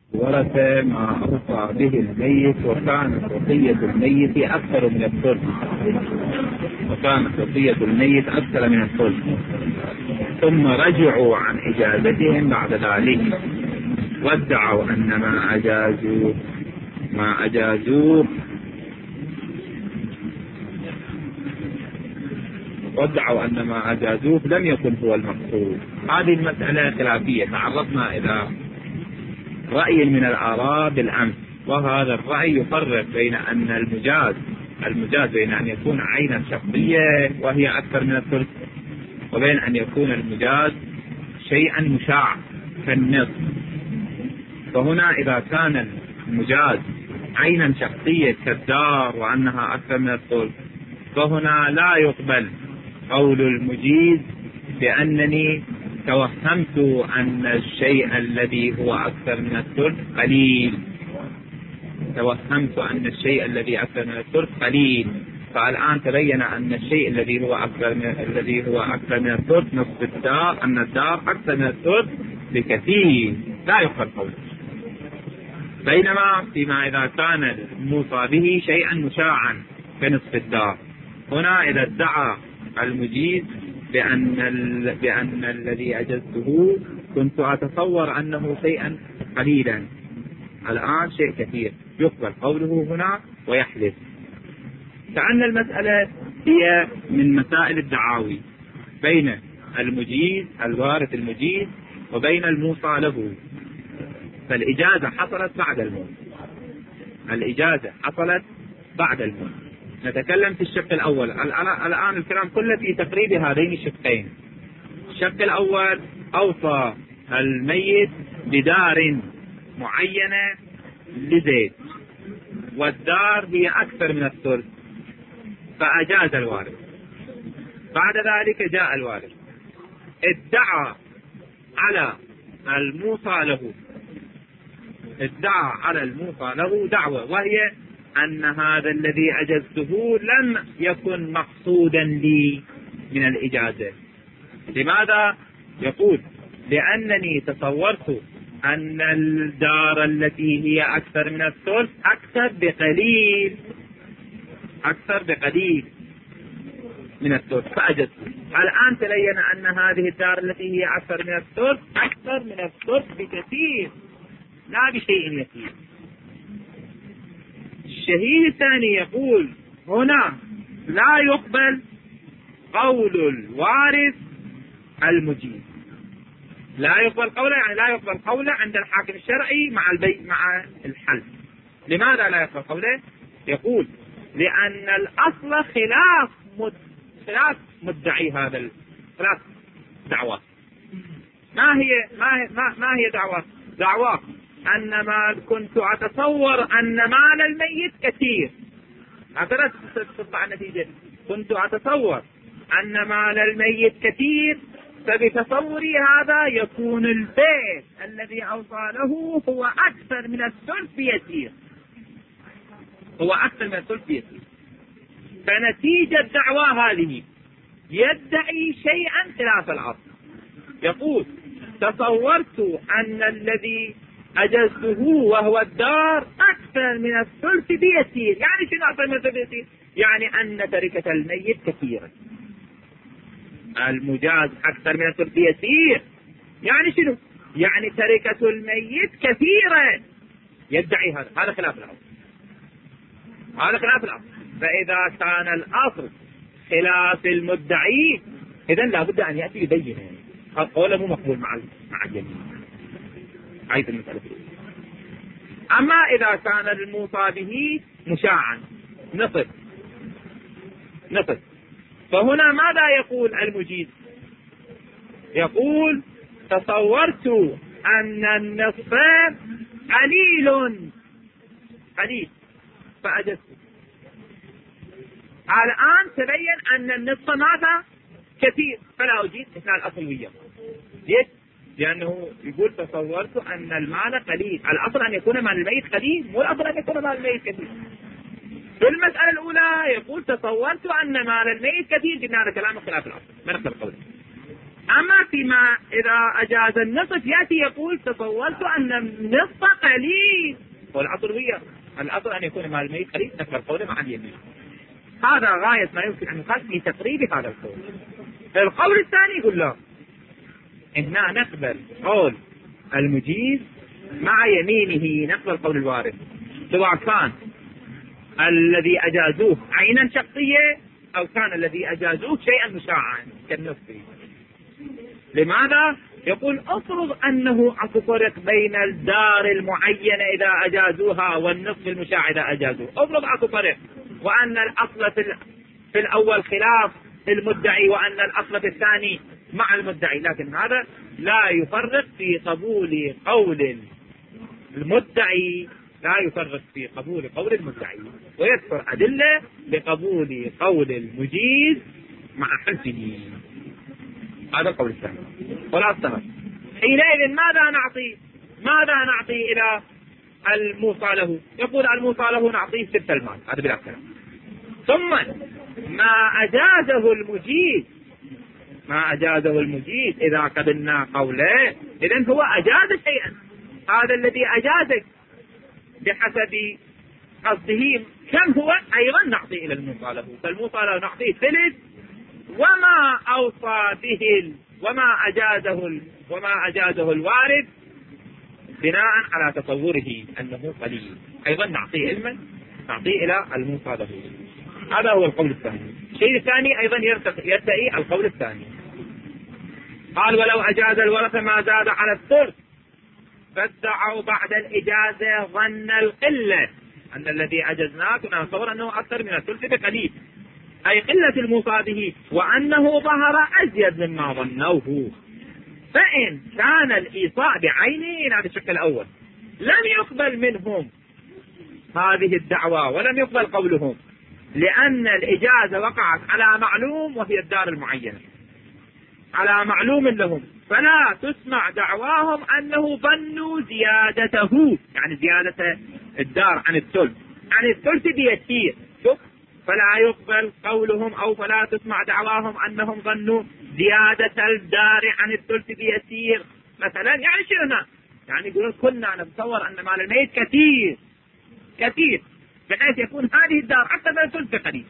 ورث ما أوصى به الميت وكانت وصية الميت أكثر من الثلث، ثم رجعوا عن إجازتهم بعد ذلك وادعوا أن ما أجازوه لم يكن هو المقصود. هذه المسألة خلافية، تعرضنا إلى رأي من الآراء بالأمس، وهذا الرأي يفرق بين أن المجاز بين أن يكون عينا شخصية وهي أكثر من الثلث، وبين أن يكون المجاز شيئا مشاع كالنصف. فهنا إذا كان المجاز عينا شخصية كالدار وأنها أكثر من الثلث، فهنا لا يقبل قول المجيز بأنني توهمت أن الشيء الذي هو أكثر من الثلث قليل، فالآن تبين أن الشيء الذي هو أكثر من الثلث نصف الدار، أن الدار أكثر من الثلث بكثير، لا يقبل قوله. بينما فيما إذا كان الموصى به شيئا مشاعا كنصف الدار، هنا إذا ادعى المجيز بأن الذي أجزته كنت أتصور أنه شيئا قليلا، الآن شيء كثير، يقبل قوله هنا ويحلف. كأن المسألة هي من مسائل الدعاوي بين المجيز الوارث المجيز وبين الموصى له، فالإجازة حصلت بعد الموت. نتكلم في الشق الأول الآن، الكلام كله في تقريب هذين الشقين. الشق الأول أوصى الميت بدار معينة لزيد، والدار هي أكثر من الثلث، فأجاز الوارث. بعد ذلك جاء الوارث ادعى على الموصى له دعوة، وهي أن هذا الذي أجزته لم يكن مقصودا لي من الإجازة. لماذا؟ يقول لأنني تصورت أن الدار التي هي أكثر من الثلث أكثر بقليل من الثلث فأجزته. الآن تبين أن هذه الدار التي هي أكثر من الثلث بكثير، لا بشيء يسير. الشهيد الثاني يقول هنا لا يقبل قول الوارث المجيز، لا يقبل قوله عند الحاكم الشرعي مع الحلف. لماذا لا يقبل قوله؟ يقول لأن الأصل خلاف مدعي هذا خلاف دعوة. ما هي دعوة أن ما كنت أتصور أن مال الميت كثير، هكذا تطلع النتيجة. كنت أتصور أن مال الميت كثير، فبتصوري هذا يكون البيت الذي أوصى له هو أكثر من الثلث يسير، فنتيجة الدعوة هذه يدعي شيئا خلاف الأصل. يقول تصورت أن الذي أجزته وهو الدار أكثر من الثلث بيسير. يعني شنو أكثر من الثلث بيسير؟ يعني أن تركة الميت كثيرة. المجاز أكثر من الثلث بيسير يعني شنو؟ يعني تركة الميت كثيرة، يدعي هذا خلاف الأصل. فإذا كان الأصل خلاف المدعي إذن لا بد أن يأتي يبين، قوله مو مقبول مع الجميع. هذه المسألة. أما إذا كان الموصى به مشاعا نصف، فهنا ماذا يقول المجيز؟ يقول تصورت أن النصف قليل فأجزت. الآن تبين أن النصف ماذا؟ كثير، فلا أجيز إثناء الأصل وياه. ليش؟ لأنه يقول تصورت أن المال قليل. الأصل أن يكون مال الميت قليل، مو الأصل أن يكون مال الميت كثير. في المسألة الأولى يقول تصورت أن مال الميت كثير، قلنا هذا كلام خلاف الأصل، ما نقدر قوله. أما فيما إذا أجاز النصف يأتي يقول تصورت أن النصف قليل، والأصل الأصل أن يكون مال الميت قليل نفر قوله مع اليمين. هذا غاية ما يمكن أن يقال في تقريب هذا القول. القول الثاني يقول لا، إحنا نقبل قول المجيز مع يمينه، نقبل قول الوارث سواء كان الذي أجازوه عينا شخصية أو كان الذي أجازوه شيئا مشاعا كالنصف. لماذا؟ يقول افرض أنه أكو فرق بين الدار المعينة إذا أجازوها والنصف المشاع إذا أجازوه، افرض أكو فرق، وأن الأصل في الأول خلاف المدعي وأن الأصل في الثاني مع المدعي، لكن هذا لا يفرق في قبول قول المدعي، لا يفرق في قبول قول المدعي، ويذكر أدلة لقبول قول المجيز مع حلفه. هذا القول الثاني ولا استهر. حينئذ ماذا نعطي إلى الموصى له؟ يقول الموصى له نعطيه 6 المال، هذا بلا كلام. ثم ما أجازه المجيز إذا قبلنا قوله، إذن هو أجاز شيئا، هذا الذي أجازك بحسب قصده كم هو أيضا نعطي إلى الموصى له، فالموصى له نعطيه 3، وما أوصى به وما أجازه الوارث بناء على تصوره أنه قليل أيضا نعطيه إلى الموصى له. هذا هو القول الثاني. الشيء الثاني أيضا يرتقي القول الثاني. قال ولو أجاز الورثة ما زاد على الثلث فادعوا بعد الإجازة ظن القلة، أن الذي أجزناه كنا نتصور أنه أكثر من الثلث بقليل، أي قلة الموصى به، وأنه ظهر أزيد مما ظنوه. فإن كان الإيصاء بعينه هذا الشق الأول لم يقبل منهم هذه الدعوة ولم يقبل قولهم، لأن الإجازة وقعت على معلوم وهي الدار المعينة، على معلوم لهم، فلا تسمع دعواهم أنه ظنوا زيادته، يعني زيادة الدار عن الثلث بيسير، فلا يقبل قولهم أو فلا تسمع دعواهم أنهم ظنوا زيادة الدار عن الثلث بيسير. مثلا يعني شئنا، يعني يقولون كنا نتصور أن مال الميت كثير بحيث يكون هذه الدار أكثر من الثلث بقليل،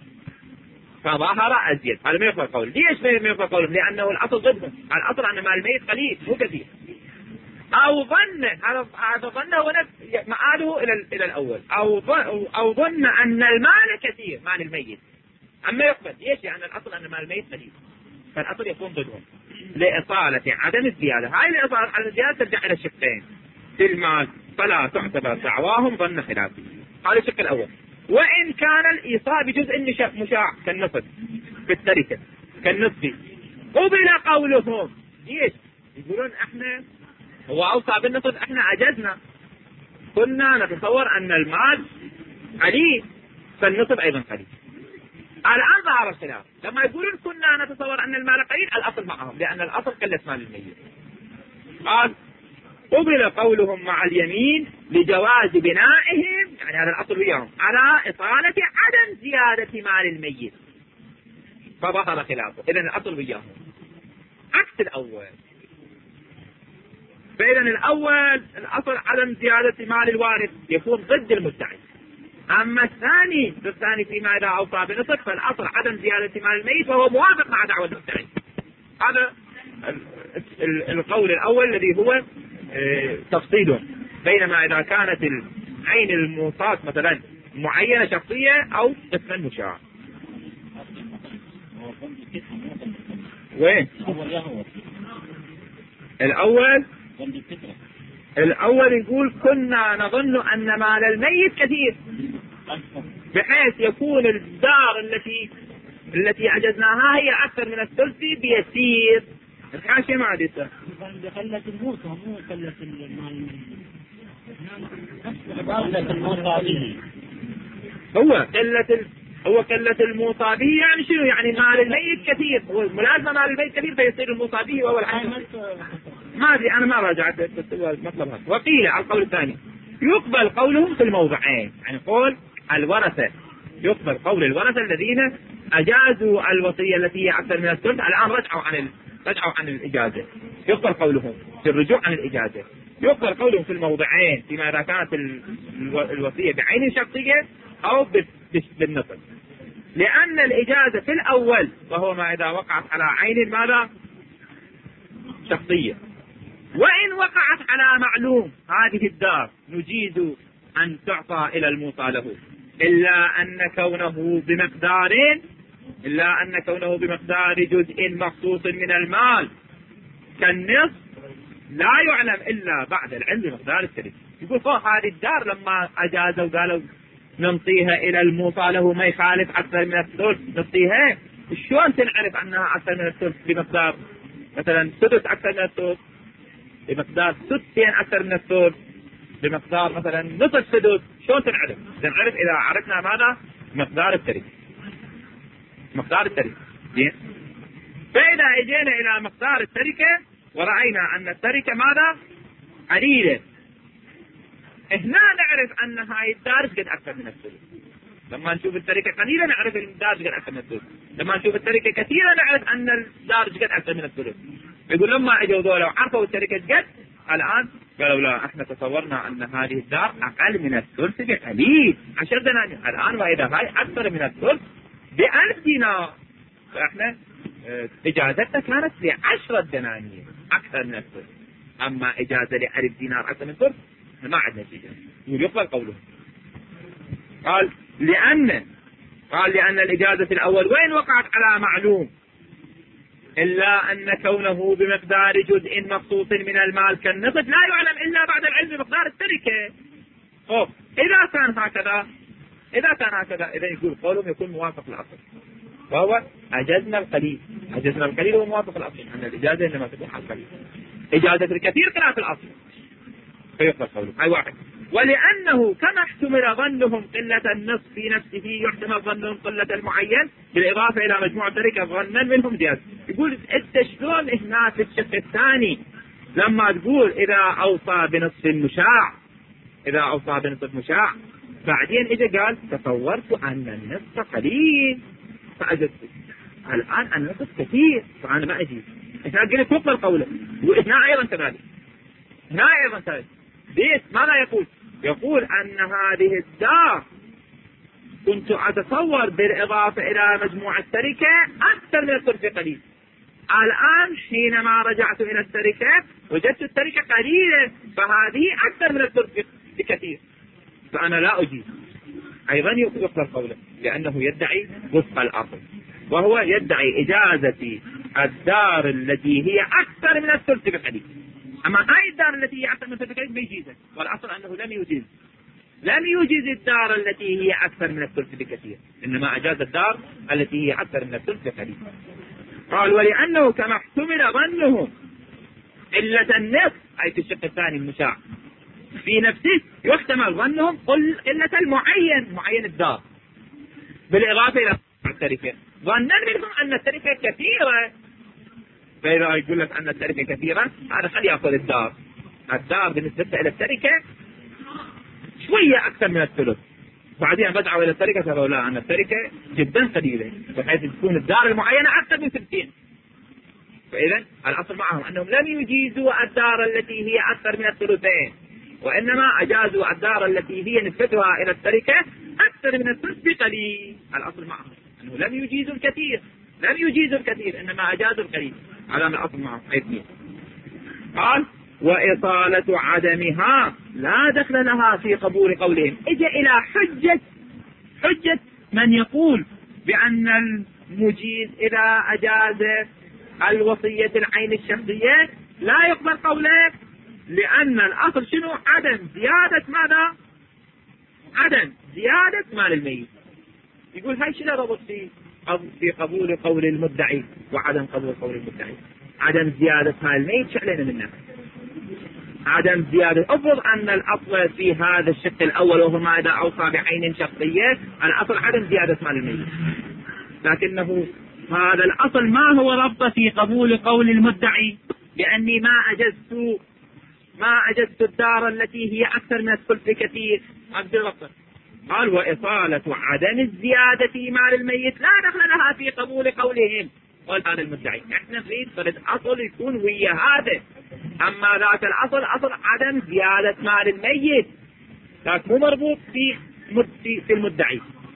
فظهر أزيد. هذا ما يقبل قول. ليش ما يقبل قول؟ لأنه الأصل ضده، الأصل أن مال الميت قليل مو كثير، أو ظن هذا ظنه ونفس مآله إلى الأول، أو ظن أن المال كثير مال الميت. أما يقبل ليش؟ لأن الأصل أن مال الميت قليل، فالأصل يكون ضدهم لإطالة عدم الزيادة. هاي الإطالة عدم الزيادة ترجع إلى الشقين في المال، فلا تعتبر دعواهم ظن خلافه. هذا الشق الأول. وإن كان الإيصاء بجزء مشاع كالنصف في التركة كالنصف قبل قولهم. ليش؟ يقولون احنا هو أوصى بالنصف، احنا عجزنا، كنا نتصور أن المال قليل فالنصف أيضا قليل. الآن ظهر الخلاف، لما يقولون كنا نتصور أن المال قليل الأصل معهم، لأن الأصل قلة مال الميت. قال قبل قولهم مع اليمين لجواز بنائهم، يعني هذا الأصل وياهم، على إطالة عدم زيادة مال الميت، فظهر خلافه. إذن الأصل وياهم عكس الأول. فإذا الأصل عدم زيادة مال الوارث يكون ضد المدعي. أما الثاني فيما إذا أوصى بنصف فالأصل عدم زيادة مال الميت وهو موافق مع دعوة المدعي. هذا القول الأول الذي هو تفصيل، بينما إذا كانت العين الموصاة مثلا معينة شخصية أو قسما مشاع. وين الأول يقول كنا نظن أن مال الميت كثير بحيث يكون الدار التي عجزناها هي أكثر من الثلث بيسير. الحاشية ما عدتها قلة الموت مو قلة المال، قلة الموت به هو قلة الموصى به. يعني شنو؟ يعني مال الميت كثير، هو ملازمة مال الميت كثير فيصير الموصى به وهو الحاجة. ما أدري أنا ما راجعت مطلب هذا. وقيل على القول الثاني يقبل قولهم في الموضعين، يعني قول الورثة يقبل قول الورثة الذين أجازوا الوصية التي هي أكثر من الثلث، الآن رجعوا رجعوا عن الإجازة يقبل قولهم في الرجوع عن الإجازة، يقبل قولهم في الموضعين فيما إذا كانت الوصية بعين شخصية أو بالنصب، لأن الإجازة في الأول وهو ما إذا وقعت على عين ماذا شخصية، وإن وقعت على معلوم هذه الدار نجيز أن تعطى إلى الموصى له، إلا أن كونه بمقدار جزء مخصوص من المال كالنصف لا يعلم إلا بعد العلم بمقدار التركة. يقول هذه الدار لما أجازوا قالوا ننطيها إلى الموصى له ما يخالف أكثر من الثلث ننطيها، شلون تنعرف أنها أكثر من الثلث بمقدار مثلا سدس أكثر من الثلث، بمقدار سدسين أكثر من الثلث، بمقدار مثلا نصف سدس، شلون تنعرف؟ نعرف إذا عرفنا ماذا مقدار التركة. زين، فإذا اجينا إلى مقدار التركة ورأينا أن التركة ماذا قليلة، هنا نعرف أن هاي الدار قد أكثر من الثلث. لما نشوف التركة قليلة نعرف أن الدار قد أكثر من الثلث، لما نشوف التركة كثيرة نعرف أن الدار قد أكثر من الثلث. يقول لما اجوا ذولا وعرفوا التركة قد، الآن قالوا لا احنا تصورنا أن هذه الدار أقل من الثلث بقليل 10 دنانير، الآن وإذا هاي أكثر من الثلث ب1000 دينار، فإحنا إجازتنا كانت ل10 دنانير أكثر من الثلث، أما إجازة ل1000 دينار أكثر من الثلث ما عندنا شيء. يقبل قوله. قال لأن الإجازة في الأول وإن وقعت على معلوم إلا أن كونه بمقدار جزء مخصوص من المال كالنصف لا يعلم إلا بعد العلم بمقدار التركة. إذا كان هكذا إذا يقول قولهم يكون موافق الأصل، وهو أجزنا القليل هو موافق الأصل، أن الإجازة إنما تكون على القليل، إجازة الكثير خلاف الأصل فيقبل قولهم. أي واحد. ولأنه كما احتمل ظنهم قلة النصف في نفسه يحتمل ظنهم قلة المعين بالإضافة إلى مجموع التركة ظنا منهم زيادة. يقول انت شلون هنا في الشق الثاني لما تقول إذا أوصى بنصف مشاع بعدين إجا قال تصورت أن النصف قليل فأجدت، الآن النصف كثير فأنا ما أجيب. إحنا قلت تقبل قوله، وإحنا أيضا كذلك. ماذا يقول أن هذه الدار كنت أتصور بالإضافة إلى مجموع التركة أكثر من الثلث قليل، الآن حينما رجعت إلى التركة وجدت التركة قليلة فهذه أكثر من الثلث بكثير، فأنا لا أجيب. أيضا يقبل قوله لأنه يدعي وفق الأصل، وهو يدعي إجازة الدار التي هي أكثر من الثلث بقليل، أما هاي الدار التي هي أكثر من الثلث بقليل ما يجيزها، والأصل أنه لم يجيز الدار التي هي أكثر من الثلث بكثير، إنما أجاز الدار التي هي أكثر من الثلث بقليل. قال ولأنه كما احتمل ظنه قلة النصف، أي في الشق الثاني المشاع في نفسه يحتمل ظنهم قلة معين الدار بالإضافة إلى التركة، ظنا منهم أن التركة كثيرة، فإذا يقول لك أن التركة كثيرة هذا خلي يأخذ الدار بالنسبة إلى التركة شوية أكثر من الثلث، بعدين بدعوا إلى التركة فقالوا لا أن التركة جدا قليلة بحيث تكون الدار المعينة أكثر من 60. فإذا الأصل معهم أنهم لم يجيزوا الدار التي هي أكثر من الثلثين، وإنما أجازوا الدار التي هي نسبتها إلى التركة أكثر من الثلث بقليل. الأصل معهم أنه لم يجيزوا الكثير إنما أجازوا القليل، على الأصل معهم. قال وإطالة عدمها لا دخل لها في قبول قولهم. اجى إلى حجة من يقول بأن المجيز إذا أجاز الوصية العين الشخصية لا يقبل قوله، لأن الأصل شنو؟ عدم زيادة مال الميت. يقول هاي شنو ربط في قبول قول المدعي وعدم قبول قول المدعي؟ عدم زيادة مال الميت شعلنا منه عدم زيادة. افرض أن الأصل في هذا الشق الأول وهو ما إذا أوصى بعين شخصية، الأصل عدم زيادة مال الميت، لكنه هذا الأصل ما هو ربط في قبول قول المدعي لأني ما أجزت الدار التي هي أكثر من الثلث كثير. قال وإطالة عدم الزيادة في مال الميت لا دخل لها في قبول قولهم، قول هذا المدعي. احنا نريد فرد اصل يكون ويا هذا. اما ذاك الاصل اصل عدم زيادة مال الميت، ذاك مو مربوط في المدعي.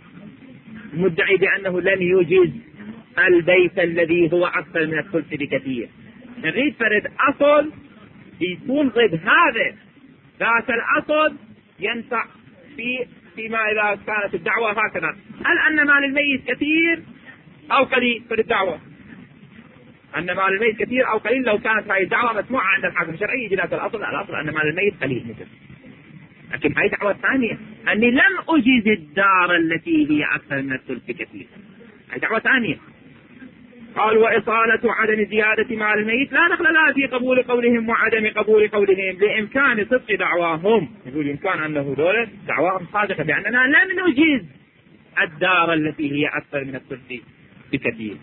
المدعي بانه لن يوجد البيت الذي هو اكثر من الثلث بكثير. نريد فرد اصل يكون ضد هذا. ذاك الاصل ينفع فيما اذا كانت الدعوة هكذا. هل ان مال الميت كثير او قليل في الدعوة؟ ان مال الميت كثير او قليل لو كانت هذه الدعوة مسموعة عند الحاكم الشرعي يجي ذاك الاصل ان مال الميت قليل مثل. لكن هذه دعوة ثانية اني لم اجز الدار التي هي اكثر من الثلث بكثير. هذه دعوة ثانية. قال وإصالة عدم زيادة مال الميت لا دخل لها في قبول قولهم وعدم قبول قولهم لإمكان صدق دعواهم. يقول إمكان أنه دولة دعواهم صادقة بأننا لم نجيز الدار التي هي أكثر من الثلث بكثير.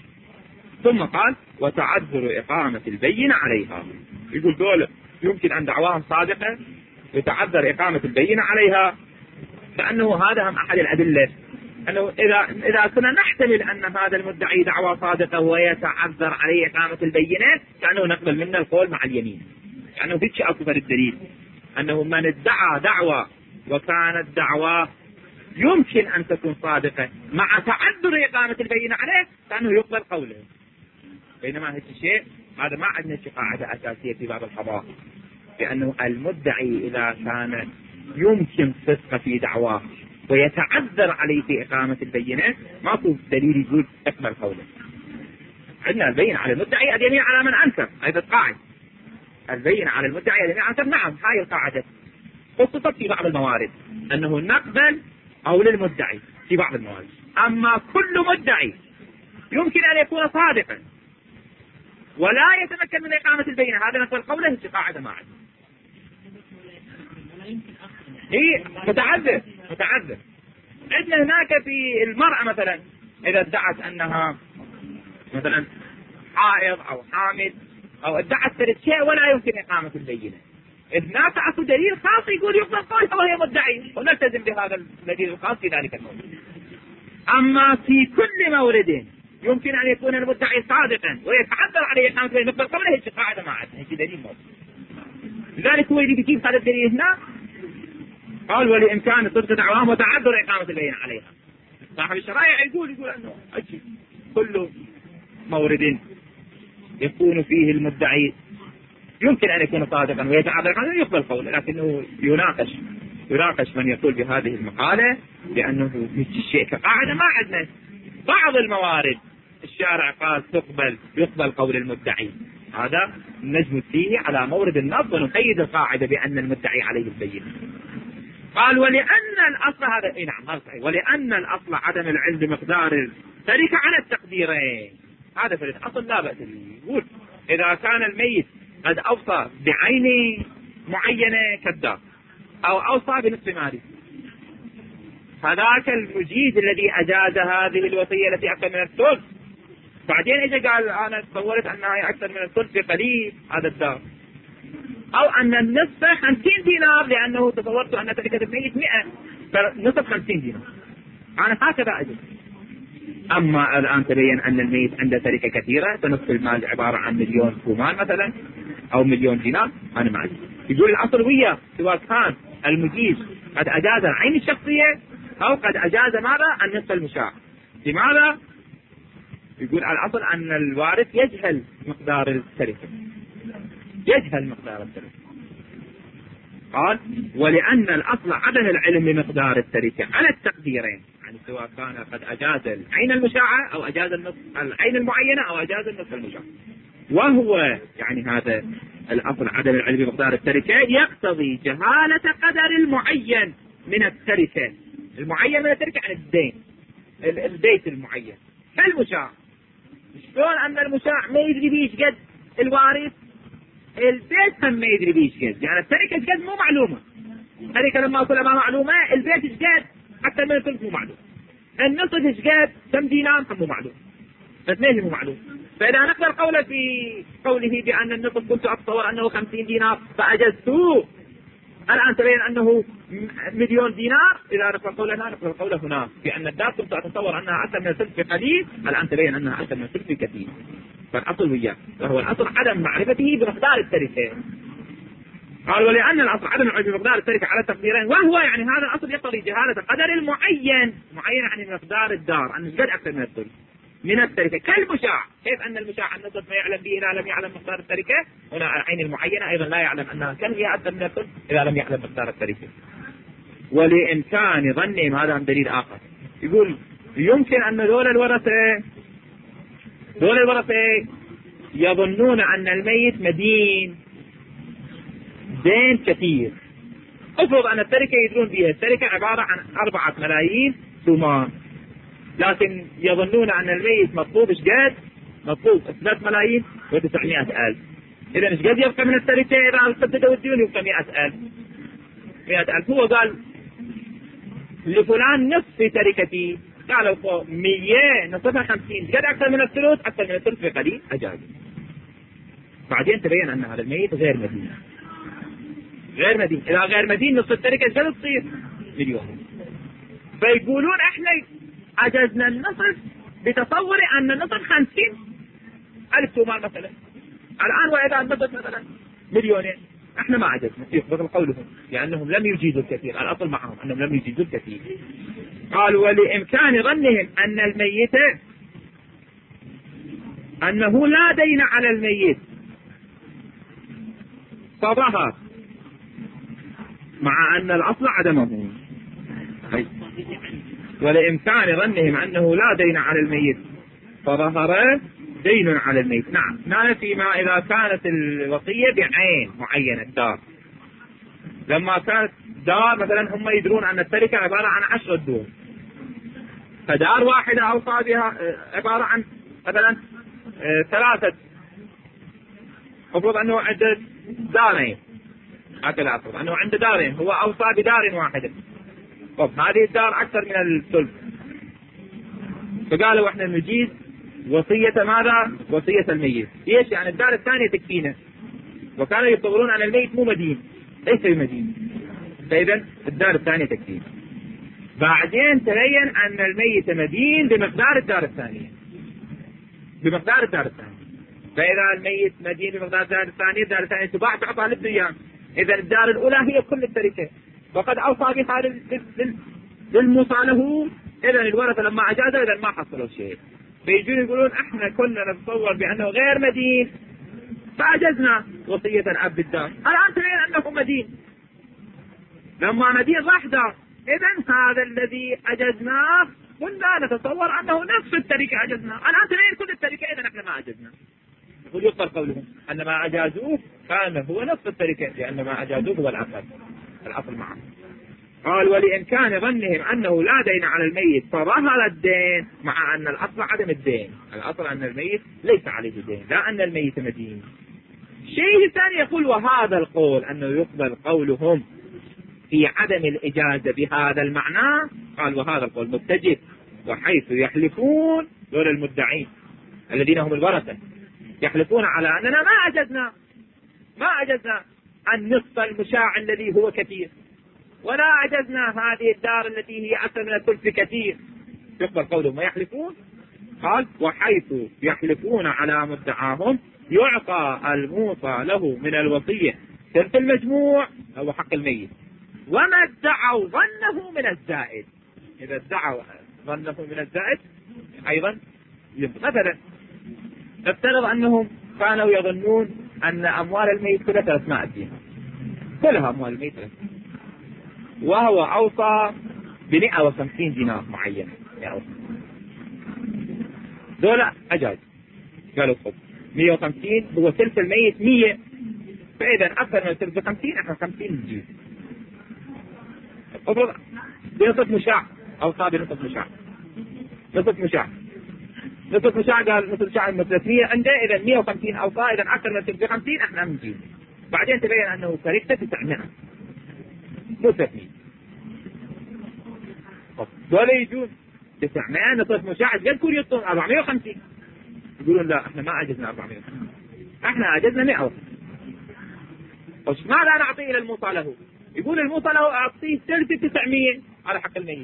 ثم قال وتعذر إقامة البينة عليها. يقول دولة يمكن أن دعواهم صادقة وتعذر إقامة البينة عليها، فأنه هذا هم أحد الأدلة أنه إذا كنا نحتمل أن هذا المدعي دعوة صادقة ويتعذر عليه إقامة البينة كأنه نقبل منه القول مع اليمين، كأنه فيش أكبر الدليل أنه من ادعى دعوة وكانت دعوة يمكن أن تكون صادقة مع تعذر إقامة البينة عليه كأنه يقبل قوله. بينما هذا الشيء هذا ما عندنا قاعدة أساسية في باب القضاء، لأنه المدعي إذا كان يمكن صدق في دعواه ويتعذر عليه في إقامة البينة ماكو دليل يقول اقبل قوله. عندنا البينة على المدعي اليمين على من أنكر، هذا القاعدة. البينة على المدعي اليمين على أنكر، نعم هاي القاعدة خصصت في بعض الموارد أنه نقبل قول المدعي في بعض الموارد. أما كل مدعي يمكن أن يكون صادقا ولا يتمكن من إقامة البينة هذا نقبل قوله، هي قاعدة ما عندنا. هي متعذر. عندنا هناك في المرأة مثلا إذا ادعت أنها مثلا حائض أو حامل أو ادعت ثلاث شيء ولا يمكن إقامة البينة، هناك أكو دليل خاص يقول يقبل قولها وهي مدعي ونلتزم بهذا الدليل الخاص في ذلك المورد. أما في كل مورد يمكن أن يكون المدعي صادقا ويتعذر عليه إقامة البينة نقبل قوله، هي قاعدة ما عندنا، هي دليل موجود. لذلك هو يجيب هذا الدليل هنا. قال ولإمكان صدق دعواهم وتعذر إقامة البينة عليها. صاحب الشرائع يقول أنه كل مورد يكون فيه المدعي يمكن أن يكون صادقا ويتعذر يقبل قوله، لكنه يناقش من يقول بهذه المقالة لأنه الشيء كقاعدة ما عندنا. بعض الموارد الشارع قال يقبل قول المدعي، هذا نجمد فيه على مورد النص ونقيد القاعدة بأن المدعي عليه البينة. قال ولأن الأصل هذا ولأن الأصل عدم العلم بمقدار التركة على التقديرين. هذا في الأصل لا بأس به. يقول إذا كان الميت قد أوصى بعين معينة كالدار أو أوصى بنصف ماله، هذاك المجيد الذي أجاز هذه الوصية التي أكثر من الثلث بعدين إجا قال أنا تصورت أنها أكثر من الثلث بقليل هذا الدار، أو أن النصف 50 دينار لأنه تصورت أن تركة الميت 100 فنصف 50 دينار، أنا هكذا أجل. أما الآن تبين أن الميت عنده تركة كثيرة فنصف المال عبارة عن 1,000,000 كومان مثلا أو 1,000,000 دينار، أنا ما أجل. يقول الأصل وياه سواء كان المجيز قد أجاز العين الشخصية أو قد أجاز ماذا النصف المشاع. لماذا؟ يقول الأصل أن الوارث يجهل مقدار التركة، قال ولأن الأصل عدم العلم بمقدار التركة على التقديرين، يعني سواء كان قد أجاز العين المشاعة أو أجاز العين المعينة أو أجاز النصف المشاع. وهو يعني هذا الأصل عدم العلم بمقدار التركة يقتضي جهالة قدر المعين من التركة. المعين من التركة عن الدين البيت المعين كالمشاع. شلون أن المشاع ما يدري بيش قد الوارث، البيت هم ما يدري بيش قد، يعني التركة قد مو معلومة. التركة لما أقول ما معلومة، البيت قد حتى من الثلث مو معلوم، النصف قد كم دينار مو معلوم، اثنين مو معلوم. فإذا نقدر قوله في قوله بأن النصف كنت أتصور أنه 50 دينار فأجزته، الآن تبين أنه 1,000,000 دينار، إذا نقل القول هنا نقل القول هناك، بأن الدار كنت أتصور أنها أكثر من الثلث بقليل، الآن تبين أنها أكثر من الثلث بكثير. فالأصل وياه، وهو الأصل عدم معرفته بمقدار التركة. قال ولأن الأصل عدم معرفته بمقدار التركة على تقديرين، وهو يعني هذا الأصل يقتضي جهالة القدر المعين يعني مقدار الدار، أن يوجد أكثر من الثلث من التركة كالمشاع. كيف أن المشاع النصف ما يعلم به إذا لم يعلم مقدار التركة، هنا العين المعينة أيضا لا يعلم أنها كم هي أكثر من الثلث إذا لم يعلم مقدار التركة. ولإمكان ظنهم، هذا من دليل آخر، يقول يمكن أن دول الورثة يظنون أن الميت مدين دين كثير. افرض أن التركة يدرون بها، التركة عبارة عن 4 ملايين ثمان، لكن يظنون أن الميت مطلوب ايش قد؟ مطلوب 3,900,000. إذا ايش قد يبقى من التركة إذا سددوا الديون؟ يبقى 100,000. 100,000. هو قال لفلان نصف في تركتي، قالوا 100 نصفها 50، قد أكثر من الثلث، أكثر من الثلث بقليل أجاز. بعدين تبين أن هذا الميت غير مدين. إذا غير مدين نصف التركة ايش قد تصير؟ 1,000,000. فيقولون احنا أجزنا النصف بتصور أن النصف 50,000 ثمان مثلا. الآن وإذا النصف مثلا 2,000,000، احنا ما أجزنا. يقبل قولهم لأنهم لم يجيزوا الكثير، الأصل معهم أنهم لم يجيزوا الكثير. قالوا ولإمكان ظنهم أن الميت أنه لا دين على الميت فظهر، مع أن الأصل عدمه. ولإمكان ظنهم أنه لا دين على الميت فظهر دين على الميت. نعم، ما فيما إذا كانت الوصية بعين معينة دار. لما كانت دار مثلا هم يدرون أن التركة عبارة عن 10 دور، فدار واحدة أوصى بها عبارة عن مثلا 3. أفرض أنه عنده دارين، هكذا أفرض أنه عنده دارين، هو أوصى بدار واحدة. طب هذه الدار أكثر من الثلث، فقالوا احنا نجيز وصية ماذا؟ وصية الميت. ليش؟ يعني الدار الثانية تكفينا، وكانوا يتصورون أن الميت مو مدين، ليس بمدين، فإذا الدار الثانية تكفينا. بعدين تبين أن الميت مدين بمقدار الدار الثانية، فإذا الميت مدين بمقدار الدار الثانية تباع تعطى للديان. إذا الدار الأولى هي كل التركة، وقد أوصى بها للموصى له، إذا الورثة لما أجازوا إذا ما حصلوا شيء، فيجون يقولون احنا كنا نتصور بأنه غير مدين فأجزنا وصية الأب بالدار. الآن تبين أنه مدين، لما مدين راح دار، إذا هذا الذي أجزناه كنا نتصور أنه نصف التركة أجزنا، الآن تبين كل التركة، إذا احنا ما أجزنا. يقول يقبل قولهم أن ما أجازوه كان هو نصف التركة، لأن ما أجازوه هو الأصل معه. قال ولإمكان ظنهم أنه لا دين على الميت فظهر الدين، مع أن الأصل عدم الدين، الأصل أن الميت ليس عليه دين، لا أن الميت مدين. الشيء الثاني يقول وهذا القول أنه يقبل قولهم في عدم الإجازة بهذا المعنى. قال وهذا القول متجه، وحيث يحلفون دول المدعين الذين هم الورثة يحلفون على أننا ما أجزنا النصف المشاع الذي هو كثير، ولا أجزنا هذه الدار التي هي أكثر من الثلث كثير. يقبل قولهم ويحلفون. قال وحيث يحلفون على مدعاهم يعطى الموصى له من الوصية ثلث المجموع أو حق الميت، وما ادعوا ظنه من الزائد. إذا ادعوا ظنه من الزائد أيضا مثلا نفترض أنهم كانوا يظنون أن أموال الميت كلها 300 دينار، كلها أموال الميت 300، وهو أوصى ب150 دينار معينة، دولة أجاز. قالوا خب 150 هو ثلث الميت 100، فإذا أكثر من ثلث 50 احنا 50 نجيب. افرض بنصف مشاع، أوصى بنصف مشاع، نصف مشاع قال نصف مشاع 300 عنده، إذا 150 أوصى، إذا أكثر من ثلث 50 احنا نجيب. بعدين تبين أنه تركته 900 مو 300، ولا يجوز 900 نصف مشاع قد يكون يطلب 450. يقولون لا احنا ما أجزنا 450، احنا أجزنا 100. وش ماذا نعطي إلى الموصى له؟ يقول الموصى له أعطيه ثلث 900 على حق الميت،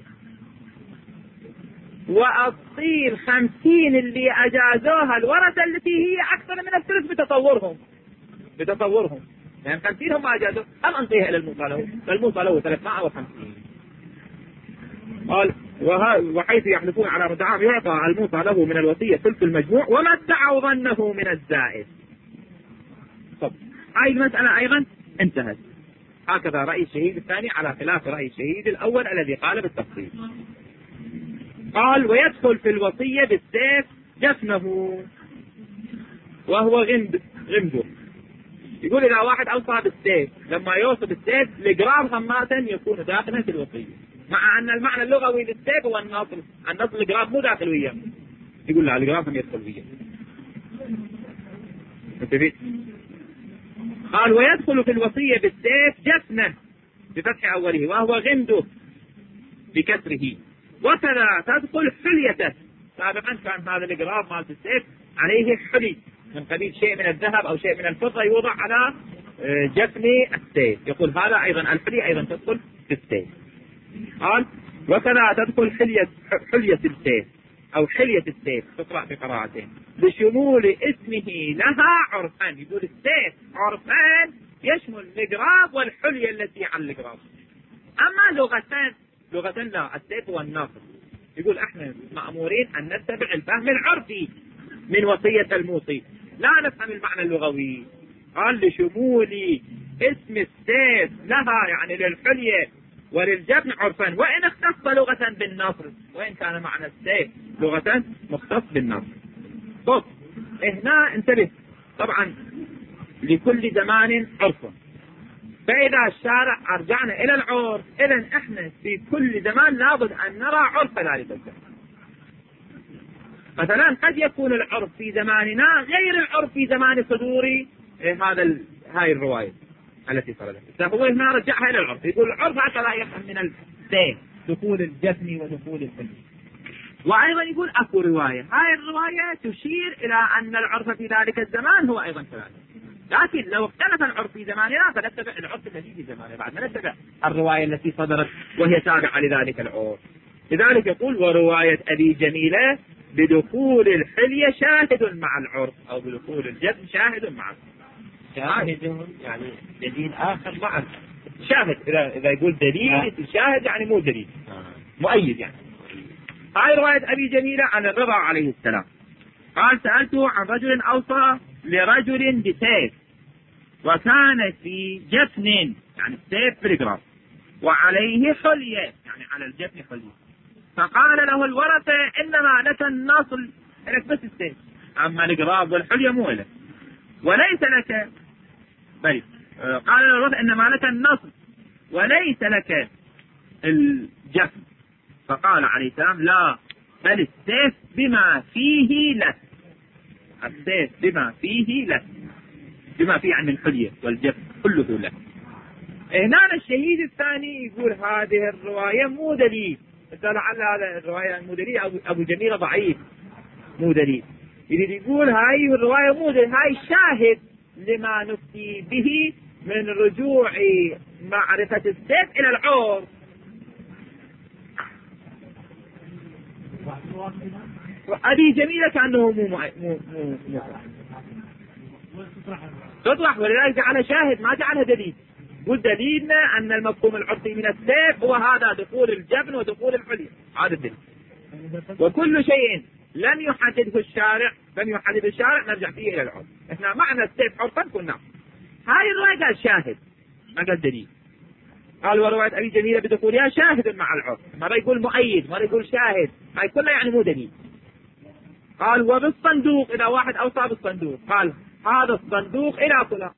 وأعطيه 50 اللي أجازوها الورثة التي هي أكثر من الثلث بتصورهم يعني 50 هم أجازوا، هم أنطيها إلى الموصى له، فالموصى له 350. قال وحيث يحلفون على مدعاهم يعطى الموصى له من الوصية ثلث المجموع وما ادعوا ظنه من الزائد. طب هاي المسألة أيضا انتهت. هكذا رأي الشهيد الثاني على خلاف رأي الشهيد الأول الذي قال بالتفصيل. قال ويدخل في الوصية بالسيف جفنه وهو غمده. يقول إذا واحد أوصى بالسيف، لما يوصي بالسيف الإقرار همات يكون داخلا في الوصية، مع أن المعنى اللغوي للسيف هو النصل الإقرار مو داخل وياه. يقول لا الإقرار هم يدخل وياه. قال ويدخل في الوصية بالسيف جفنه بفتح أوله وهو غمده بكسره، وكذا تدخل حليته. سابقا كان هذا الإقرار مال السيف عليه حلي من قبيل شيء من الذهب أو شيء من الفضة يوضع على جفن السيف، يقول هذا أيضا الحلي أيضا تدخل في السيف. قال وكذا تدخل حلية السيف أو حلية السيف، تقرأ بقراءتين لشمول اسمه لها عرفان. يقول السيف عرفان يشمل الإقراض والحلية التي على الإقراض. أما لغة لا، السيف هو الناصر. يقول احنا مأمورين أن نتبع الفهم العرفي من وصية الموصي، لا نفهم المعنى اللغوي. قال لشمول اسم السيف لها يعني للحلية وللجبن عرفا، وإن اختص لغة بالنصر، وإن كان معنى السيف لغة مختص بالنصر. طب هنا انتبه، طبعا لكل زمان عرف، فإذا الشارع أرجعنا إلى العرف إذن احنا في كل زمان لابد أن نرى عرف ذلك الزمان. مثلا قد يكون العرف في زماننا غير العرف في زمان صدور هاي الرواية التي صدرت، فهو هنا رجعها إلى العرف. يقول العرف هكذا يفهم من السيف دخول الجفن ودخول الفن. وأيضا يقول أكو رواية، هاي الرواية تشير إلى أن العرف في ذلك الزمان هو أيضا كذلك، لكن لو اختلف العرف في زماننا فنتبع العرف الذي في زماننا، بعد ما نتبع الرواية التي صدرت وهي تابعة لذلك العرف. لذلك يقول ورواية أبي جميلة بدخول الحلية شاهد مع العرف، أو بدخول الجفن شاهد مع العرف. شاهد يعني دليل آخر مع شاهد، إذا يقول دليل شاهد يعني مو دليل مؤيد يعني. هاي رواية أبي جميلة عن الرضا عليه السلام قال سألته عن رجل أوصى لرجل بسيف وكان في جفن يعني السيف بالإقراض وعليه حلية يعني على الجفن حلية، فقال له الورثة إنما لك النصل لك بس السيف، أما الإقراض والحلية مو لك وليس لك. طيب قال له الورثة إنما لك النصل وليس لك الجفن، فقال عليه السلام لا بل السيف بما فيه لك، السيف بما فيه لك، بما فيه عن الحلية والجفن كله لك. هنا الشهيد الثاني يقول هذه الرواية مو دليل، لعل هذا الرواية مو دليل، أبو جميلة ضعيف مو دليل، يقول هاي الرواية مو دليل، هاي شاهد لما نفتي به من رجوع معرفة السيف إلى العرف. أبي جميلة كأنه مو تطرح، ولذلك جعل شاهد ما جعلها دليل. والدليلنا أن المفهوم العرفي من السيف هو هذا دخول الجبن ودخول الحلية، هذا الدليل. وكل شيء لم يحدده الشارع نرجع فيه إلى العرف. احنا معنى السيف عرفا كنا هاي الرواية قال شاهد ما قال دليل. قال ورواية أبي جميلة بدخولها شاهد مع العرف، مرة يقول مؤيد مرة يقول شاهد، هاي كلها يعني مو دليل. قال وبالصندوق إذا واحد أوصى بالصندوق قال هذا الصندوق إلى فلان،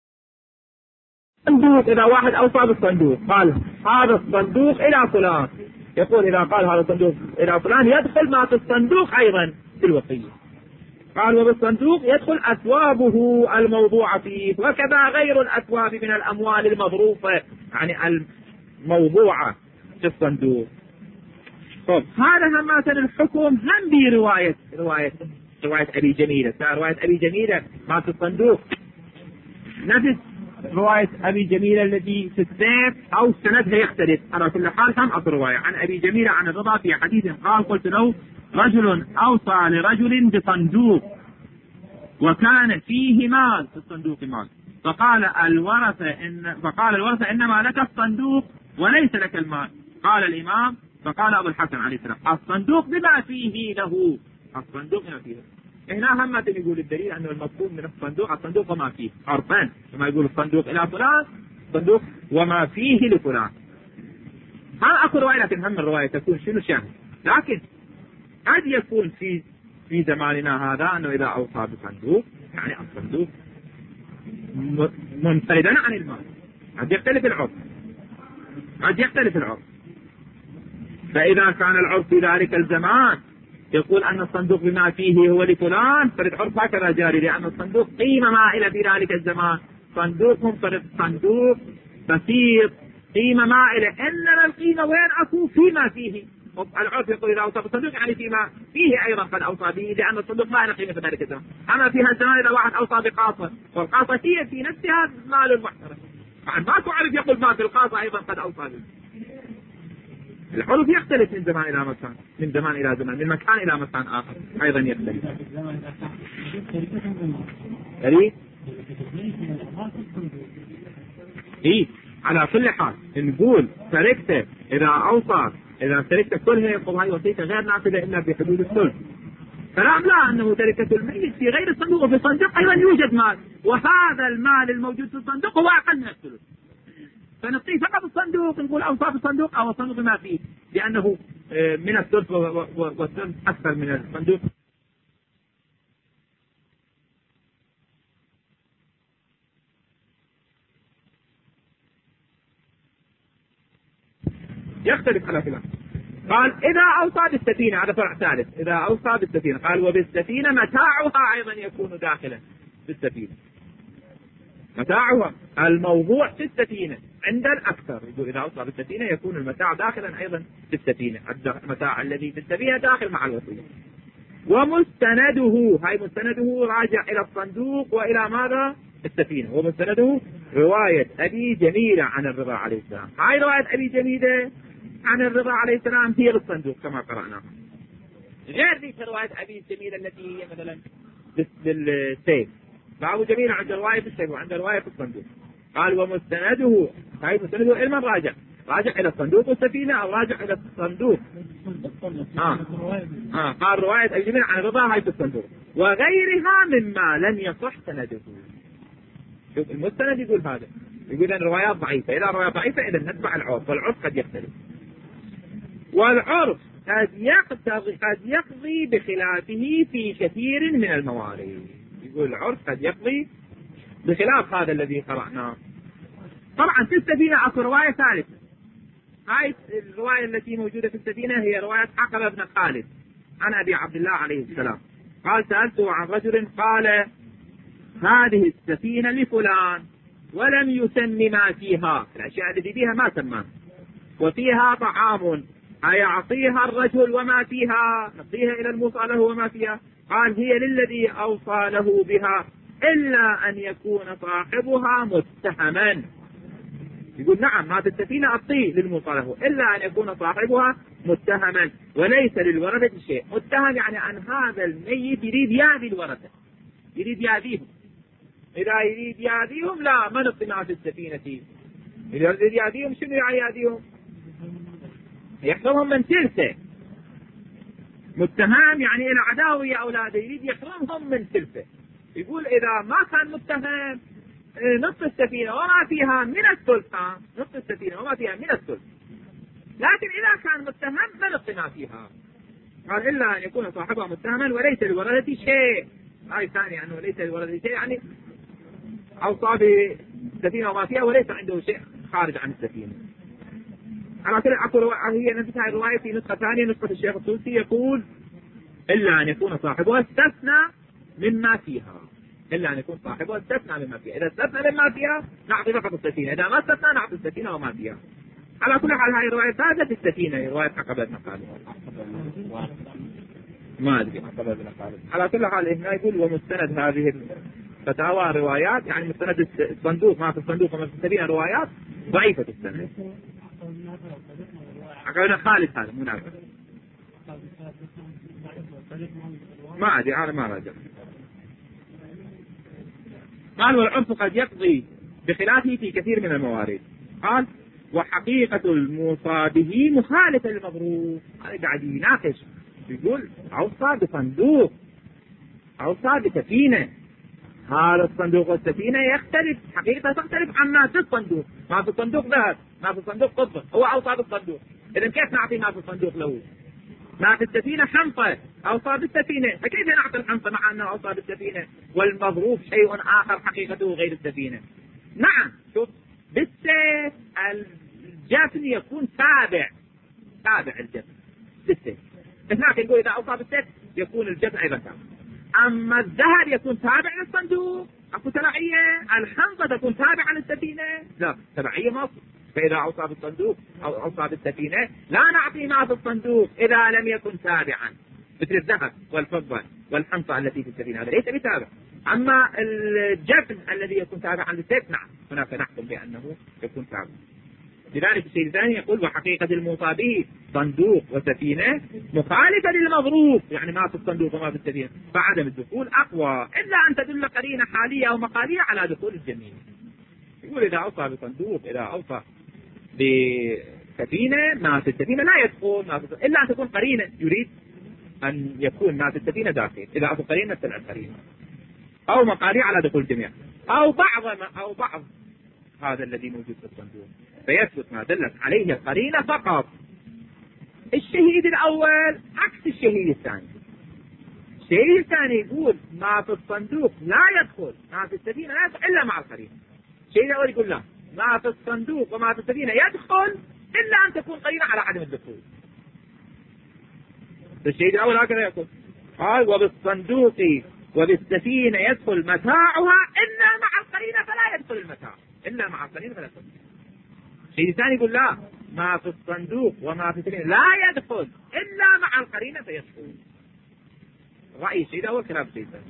صندوق إذا واحد أوصى بالصندوق قال هذا الصندوق إلى فلان، يقول إذا قال هذا الصندوق إلى فلان يدخل ما في الصندوق أيضا في الوصية. قال وبالصندوق يدخل أثوابه الموضوعة فيه وكذا غير الأثواب من الأموال المظروفة يعني الموضوعة في الصندوق. طب هذا همات الحكم هم برواية أبي جميلة. رواية أبي جميلة ما في الصندوق نفس رواية أبي جميلة الذي في السيف أو سندها يختلف. على كل حال هم أصل رواية عن أبي جميلة عن الرضا في حديث قال قلت له رجل أوصى لرجل بصندوق وكان فيه مال، في الصندوق مال، فقال الورثة إنما لك الصندوق وليس لك المال. قال الإمام فقال أبو الحسن عليه السلام الصندوق بما فيه له، الصندوق بما فيه. هنا هم يقول الدليل أنه المفهوم من الصندوق وما فيه عرفان، كما يقول الصندوق إلى فلان صندوق وما فيه لفلان. هذا أكو رواية، لكن هم الرواية تكون شنو شاهد. لكن قد يكون في زماننا هذا أنه إذا أوصى بصندوق يعني الصندوق منفردا عن المال، قد يختلف العرف. فإذا كان العرف في ذلك الزمان يقول أن الصندوق بما فيه هو لفلان، فالعرف هكذا جاري، لأن الصندوق قيمة مائلة في ذلك الزمان، صندوق منفرد، صندوق بسيط، قيمة مائلة. إنما القيمة وين أكو؟ فيما فيه. العرف يقول إذا أوصى بالصندوق يعني فيما فيه أيضا قد أوصى به، لأن الصندوق ما له قيمة في ذلك الزمان. أما في هالزمان إذا واحد أوصى بقاصة والقاصة هي في نفسها مال محترم، ما تعرف يقول ما في القاصة أيضا قد أوصى به. العرف يختلف من زمان إلى مكان، من زمان إلى زمان، من مكان إلى مكان آخر أيضا يختلف. إيه على كل حال نقول تركته إذا أوصى، إذا تركته كلها يقول هاي وصيته غير نافذة إلا بحدود الثلث. كلام لا، أنه تركة الميت في غير الصندوق وفي الصندوق أيضا يوجد مال، وهذا المال الموجود في الصندوق هو أقل من الثلث، فنعطيه فقط الصندوق، نقول أوصى بالصندوق أو الصندوق ما فيه، لأنه من الثلث والثلث أكثر من الصندوق. يختلف على خلاف. قال إذا أوصى بالسفينة، هذا فرع ثالث، إذا أوصى بالسفينة قال وبالسفينة متاعها أيضا يكون داخلا بالسفينة، متاعها الموضوع في السفينة عند الأكثر، يقول إذا أوصى بالسفينة يكون المتاع داخلا أيضا في السفينة، المتاع الذي في السفينة داخل مع الوصية. ومستنده، هاي مستنده راجع إلى الصندوق وإلى ماذا؟ السفينة. ومستنده رواية أبي جميلة عن الرضا عليه السلام. هاي رواية أبي جميلة عن الرضا عليه السلام هي الصندوق كما قرأنا، غير ذيك رواية أبي جميلة التي هي مثلا بالسيف. فأبو جميلة عند رواية السيف وعند رواية الصندوق. قال ومستنده، هاي مستنده إلى من راجع إلى الصندوق والسفينة أو راجع إلى الصندوق. قال رواية أبي جميلة عن الرضا هاي في الصندوق وغيرها مما لم يصح سنده. شوف المستند يقول هذا، يقول أن روايات ضعيفة، إذا روايات ضعيفة إذا نتبع العرف، والعرف قد يختلف، والعرف قد يقضي بخلافه في كثير من الموارد. يقول العرف قد يقضي بخلاف هذا الذي قرأناه. طبعا في السفينة أكو رواية ثالثة، هاي الرواية التي موجودة في السفينة هي رواية عقبة بن خالد عن أبي عبد الله عليه السلام قال سألته عن رجل قال هذه السفينة لفلان ولم يسم ما فيها، الأشياء التي فيها ما سماه، وفيها طعام أيعطيها الرجل وما فيها، نعطيها إلى الموصى له وما فيها؟ قال هي للذي أوصى له بها إلا أن يكون صاحبها متهما. يقول نعم هذه السفينة أعطيه للموصى له إلا أن يكون صاحبها متهما وليس للورثة شيء. متهم يعني أن هذا الميت يريد يأذي الورثة، يريد يأذيهم. إذا يريد يأذيهم لا، ما نقتنع في السفينة. إذا يريد يأذيهم شنو يعني يأذيهم؟ يحرمهم من تلفه. متهم يعني إلى عداوة يا أولاده، يريد يحرمهم من تلفه. يقول إذا ما كان متهم نصف السفينة وما فيها من الثلث، نصف السفينة وما فيها من الثلث، لكن إذا كان متهم ما نقتنع فيها. قال إلا أن يكون صاحبها متهما وليس للورثة شيء. هاي ثانية أنه ليس للورثة شيء، يعني أوصى بالسفينة وما فيها وليس عنده شيء خارج عن السفينة. على كل هي نفسها الرواية في نسخة ثانية، نسخة الشيخ الطوسي يقول إلا أن يكون صاحبها استثنى مما فيها، إلا أن يكون صاحبها استثنى مما فيها. إذا استثنى مما فيها نعطي فقط السفينة، إذا ما استثنى نعطي السفينة وما فيها. على كل حال هاي الرواية ثابتة في السفينة، هي رواية عقبة بن خالد، ما أدري عقبة بن خالد. على كل حال هنا يقول ومستند هذه فتاوى روايات يعني مستند الصندوق ما في الصندوق وما في السفينة روايات ضعيفة السند. عقلنا خالد هذا مو نافع. ما أدري أنا ما راجع. قال والعرف قد يقضي بخلافه في كثير من الموارد. قال وحقيقة الموصى به مخالفة للمضروب. هذا قاعد يناقش يقول أوصى بصندوق أوصى بسفينة. هذا الصندوق والسفينة يختلف حقيقة تختلف عن ما في الصندوق. ما في الصندوق ذهب ما في الصندوق فضة. هو أوصى بالصندوق. إذا كيف نعطي ما في الصندوق له؟ ما في السفينة حنطة أوصى بالسفينة. فكيف نعطي الحنطة مع أنه أوصى بالسفينة والمضروب شيء آخر حقيقته غير السفينة؟ نعم شوف بالسيف الجفن يكون تابع الجفن بالسيف. هناك يقول إذا أوصى بالسيف يكون الجفن أيضا تابع. أما الذهب يكون تابع للصندوق أكو تبعية. الحنطة تكون تابعة للسفينة لا تبعية ما. فإذا أوصى بالصندوق أو أوصى بالسفينة لا نعطي ما في الصندوق إذا لم يكن تابعا مثل الذهب والفضة والحنطة التي في السفينة هذا ليس بتابع. أما الجفن الذي يكون تابعا للسيف نعم هناك نحكم بأنه يكون تابع. لذلك الشيء الثاني يقول وحقيقة الموصى به صندوق وسفينة مخالفة للمضروب يعني ما في الصندوق وما في السفينة فعدم الدخول أقوى إلا أن تدل قرينة حالية أو مقالية على دخول الجميع. يقول إذا أوصى بصندوق إذا أوصى بسفينة ما في السفينة لا يدخل إلا أن تكون قرينة يريد أن يكون ما في السفينة داخل. إذا أكو قرينة تلع قرينة أو مقالية على دخول الجميع أو بعض هذا الذي موجود في الصندوق فيثبت ما دلت عليه القرينة فقط. الشهيد الأول عكس الشهيد الثاني. الشهيد الثاني يقول ما في الصندوق لا يدخل ما في السفينة لا يدخل إلا مع القرينة. الشهيد الأول يقول لا ما في الصندوق وما في السفينة يدخل إلا أن تكون قرينة على عدم الدخول. الشهيد الأول هكذا يقول قال وبالصندوق وبالسفينة يدخل متاعها إلا مع القرينة فلا يدخل المتاع إلا مع القرينة فلا يدخل. الشيء الثاني يقول لا ما في الصندوق وما في السفينة لا يدخل إلا مع القرينة فيدخل. رأي الشيء الأول كلام الشيء الثاني.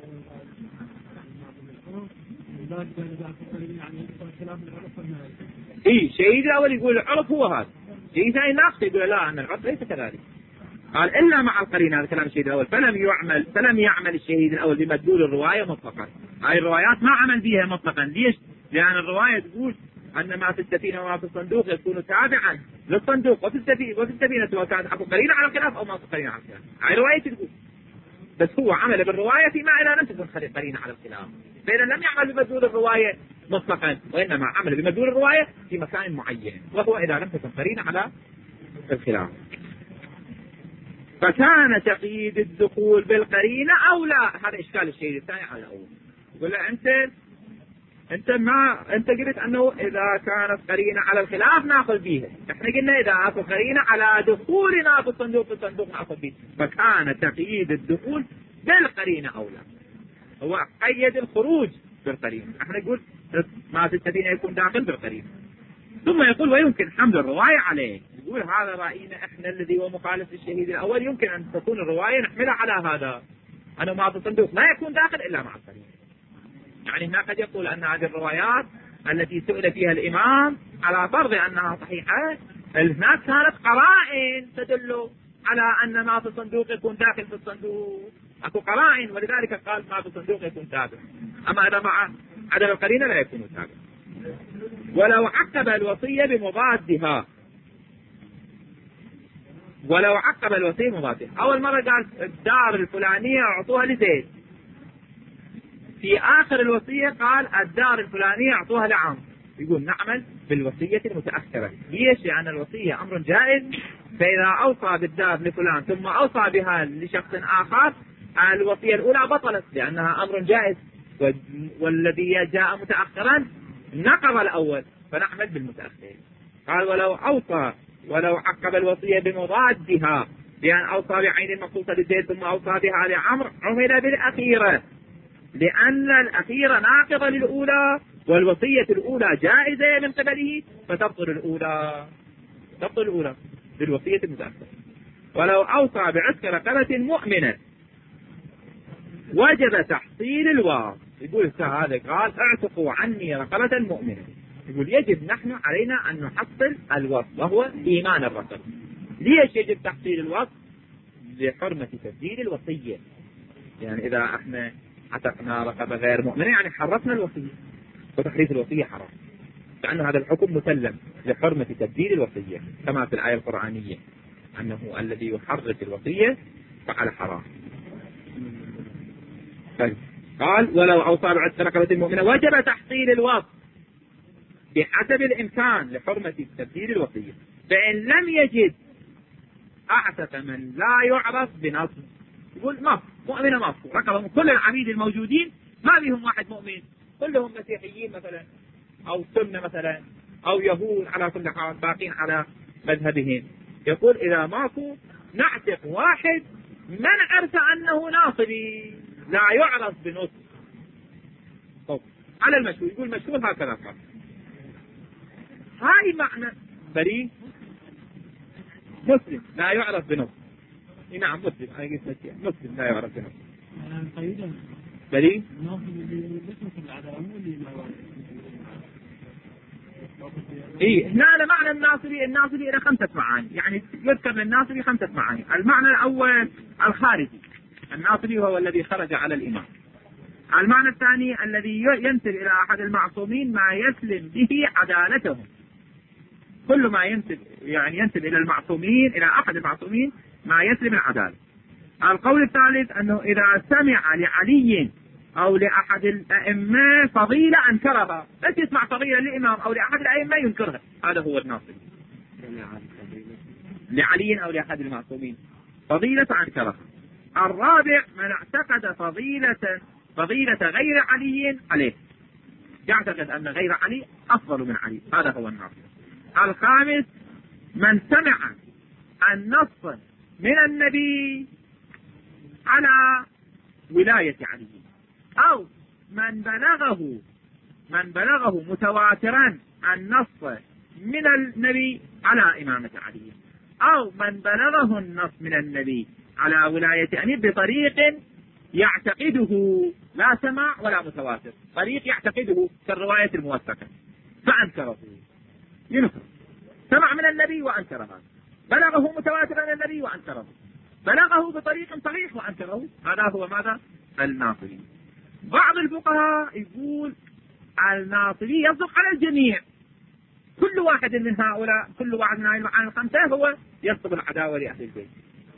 الشيء الأول يقول العرف هو هذا. الشيء الثاني ناقص يقول لا أن العرف ليس كذلك. قال إلا مع القرينة هذا كلام الشهيد الأول فلم يعمل الشهيد الأول بمدلول الرواية مطلقا. هاي الروايات ما عمل بها مطلقا. ليش؟ لأن الرواية تقول أن ما في السفينة وما في الصندوق يكون تابعا للصندوق وفي السفينة سواء كانت أكو قرينة على الخلاف أو ما في قرينة على الخلاف. هاي الرواية تقول بس هو عمل بالرواية فيما إذا لم تكن قرينة على الخلاف. فإذا لم يعمل بمدلول الرواية مطلقا وإنما عمل بمدلول الرواية في مكان معين وهو إذا لم تكن قرينة على الخلاف. فكان تقييد الدخول بالقرينة أولى. هذا إشكال الشيء الثاني على الأول. يقول له أنت قلت أنه إذا كانت قرينة على الخلاف نأخذ بيها. إحنا قلنا إذا أخذ قرينة على دخولنا في الصندوق نأخذ بيها. فكان تقييد الدخول بالقرينة أولى. هو قيد الخروج بالقرينة. إحنا نقول ما في السفينة يكون داخل بالقرينة. ثم يقول ويمكن حمل الرواية عليه. يقول هذا رأينا احنا الذي هو مخالف للشهيد الأول يمكن أن تكون الرواية نحملها على هذا أنه ما في الصندوق لا يكون داخل إلا مع القرينة. يعني هنا قد يقول أن هذه الروايات التي سئل فيها الإمام على فرض أنها صحيحة هناك كانت قرائن تدل على أن ما في الصندوق يكون داخل في الصندوق. أكو قرائن ولذلك قال ما في الصندوق يكون تابع. أما إذا مع عدم القرينة لا يكون تابع. ولو عقب الوصية بمضادها أول مرة قال الدار الفلانية أعطوها لزيد. في آخر الوصية قال الدار الفلانية أعطوها لعمرو. يقول نعمل بالوصية المتأخرة. ليش؟ لأن الوصية أمر جائز. فإذا أوصى بالدار لفلان ثم أوصى بها لشخص آخر الوصية الأولى بطلت لأنها أمر جائز والذي جاء متأخرا نقض الأول فنعمل بالمتأخر. قال ولو عقب الوصية بمضادها بأن أوصى بعين المخصوصة لزيد ثم أوصى بها لعمرو عمل بالأخيرة لأن الأخيرة ناقضة للأولى والوصية الأولى جائزة من قبله فتبطل الأولى بالوصية المتأخرة. ولو أوصى بعتق رقبة مؤمنة وجب تحصيل الواو يقول هذا قال اعتقوا عني رقبة مؤمنة، يقول يجب نحن علينا أن نحصل الوصف وهو إيمان الرقبة. ليش يجب تحصيل الوصف؟ لحرمة تبديل الوصية. يعني إذا احنا عتقنا رقبة غير مؤمنة يعني حرفنا الوصية، وتحريف الوصية حرام، لأن هذا الحكم مسلم لحرمة تبديل الوصية كما في الآية القرآنية أنه الذي يحرف الوصية فعل حرام. قال ولو أوصى بعتق رقبة مؤمنة وجب تحصيل الوصف بحسب الإمكان لحرمة تبديل الوصية، فإن لم يجد أعتق من لا يعرف بنص. يقول ما مؤمنة ما رقبة، كل العبيد الموجودين ما بهم واحد مؤمن، كلهم مسيحيين مثلا أو سنة مثلا أو يهود، على كل حال باقين على مذهبهم. يقول إذا ماكو نعتق واحد من عرف أنه ناصبي لا يعرف بنص. على المشهور، يقول مشهور هكذا قال. هاي معنى بريء مسلم لا يعرف بنص. نعم مسلم لا يعرف بنص. بريء إيه هنا معنى الناصبي إلى 5 معاني، يعني يذكر للناصبي 5 معاني. المعنى الأول الخارجي، الناصبي هو الذي خرج على الإمام. المعنى الثاني الذي ينسب إلى أحد المعصومين ما يسلم به عدالتهم، كل ما ينسب يعني ينسب إلى المعصومين إلى أحد المعصومين ما يسلم العدالة. القول الثالث أنه إذا سمع لعلي أو لأحد الأئمة فضيلة أنكرها، بس يسمع فضيلة للإمام أو لأحد الأئمة ينكرها، هذا هو الناصبي. لعلي أو لأحد المعصومين فضيلة أنكرها. الرابع من اعتقد فضيلة غير علي عليه، يعتقد أن غير علي أفضل من علي، هذا هو الناصبي. الخامس من سمع النص من النبي على ولاية علي، أو من بلغه متواترا النص من النبي على إمامة علي، أو من بلغه النص من النبي على ولاية علي بطريق يعتقده لا سمع ولا متواتر، طريق يعتقده كالرواية الموثقة فأنكره، ينكر. سمع من النبي وأنكره، بلغه متواترا من النبي وأنكره، بلغه بطريق صحيح وأنكره، هذا هو ماذا؟ الناصبي. بعض الفقهاء يقول الناصبي يصدق على الجميع، كل واحد من هؤلاء، كل واحد من هؤلاء المعاني 5 هو يصدق العداوة لأهل البيت.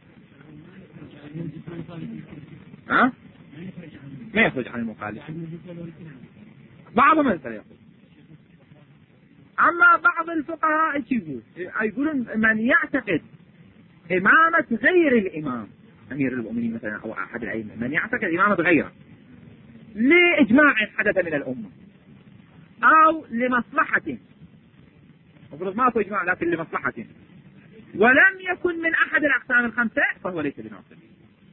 ما يخرج عن المخالف، بعضهم مثلا يقول. أما بعض الفقهاء يقولون من يعتقد إمامة غير الإمام أمير المؤمنين مثلا أو أحد الأئمة، من يعتقد إمامة غيره لإجماع حدث من الأمة أو لمصلحة، المفروض ما هو إجماع لكن لمصلحة، ولم يكن من أحد الأقسام 5 فهو ليس بناصبي.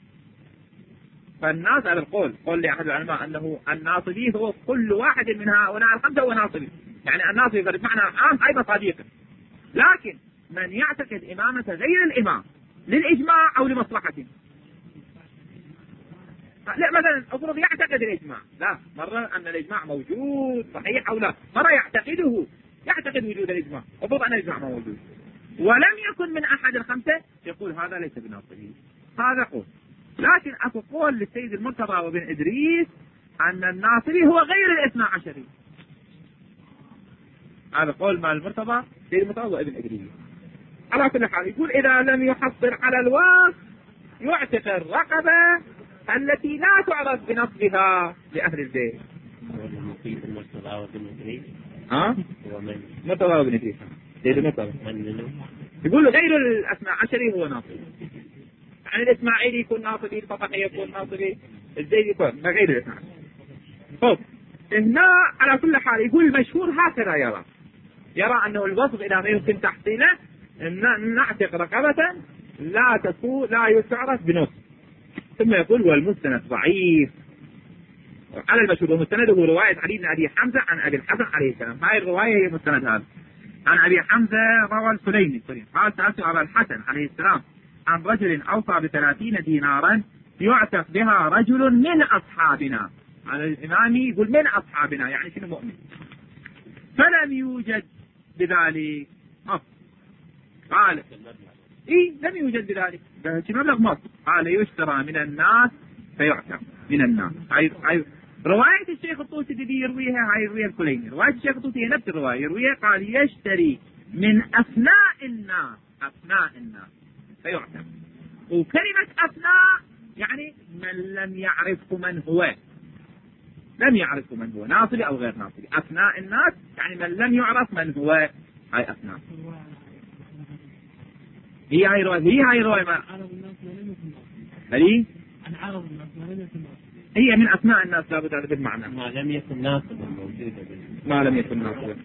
فالناس على القول لأحد العلماء أنه الناصبي هو كل واحد من هؤلاء 5 هو ناصبي، يعني الناصبي بمعنى عام أي مصاديق. لكن من يعتقد إمامة غير الإمام للإجماع أو لمصلحة، لا مثلا أفرض يعتقد الإجماع، لا مرة أن الإجماع موجود صحيح أو لا، مرة يعتقد وجود الإجماع، أفرض أن الإجماع موجود ولم يكن من أحد 5 يقول هذا ليس بناصبي، هذا قول. لكن أكو قول للسيد المرتضى وابن إدريس أن الناصبي هو غير 12، هذا قول مال المرتضى سيد المرتضى وابن إدريس. على كل حال يقول إذا لم يحصل على الوصف يعتق الرقبة التي لا تعرف بنصبها لأهل البيت. المرتضى وابن إدريس مرتضى وابن إدريس سيد المرتضى يقول غير 12 هو ناصبي، يعني الإسماعيلي يكون ناصبي، الفقهي يكون ناصبي، الزيدي يكون غير 12. طب هنا على كل حال يقول المشهور هكذا يرى أنه الوصف إذا ما يمكن تحصيله أن نعتق رقبة لا تعرف بنص. ثم يقول والمستند ضعيف على المشهور، ومستنده رواية علي بن أبي حمزة عن أبي الحسن عليه السلام. هاي الرواية هي مستند هذا. عن أبي حمزة روى السليمي قال سألت أبا الحسن عليه السلام عن رجل أوصى ب30 دينارا يعتق بها رجل من أصحابنا على الإمام يقول من أصحابنا يعني شنو مؤمن، فلم يوجد بذلك أصل. قال لم يوجد بذلك مبلغ مصر. قال يشترى من الناس فيعتق من الناس. رواية الشيخ الطوسي الذي يرويها الكليني، رواية الشيخ الطوسي هي نفس الرواية يرويها، قال يشتري من أثناء الناس فيعتق. وكلمة أثناء يعني من لم يعرفه من هو، ناصبي أو غير ناصبي. أثناء الناس يعني من لم يعرف من هو، هاي أثناء. هي رواية هي من أثناء الناس لابد هذا بالمعنى ما لم يكن ناصبا موجودا.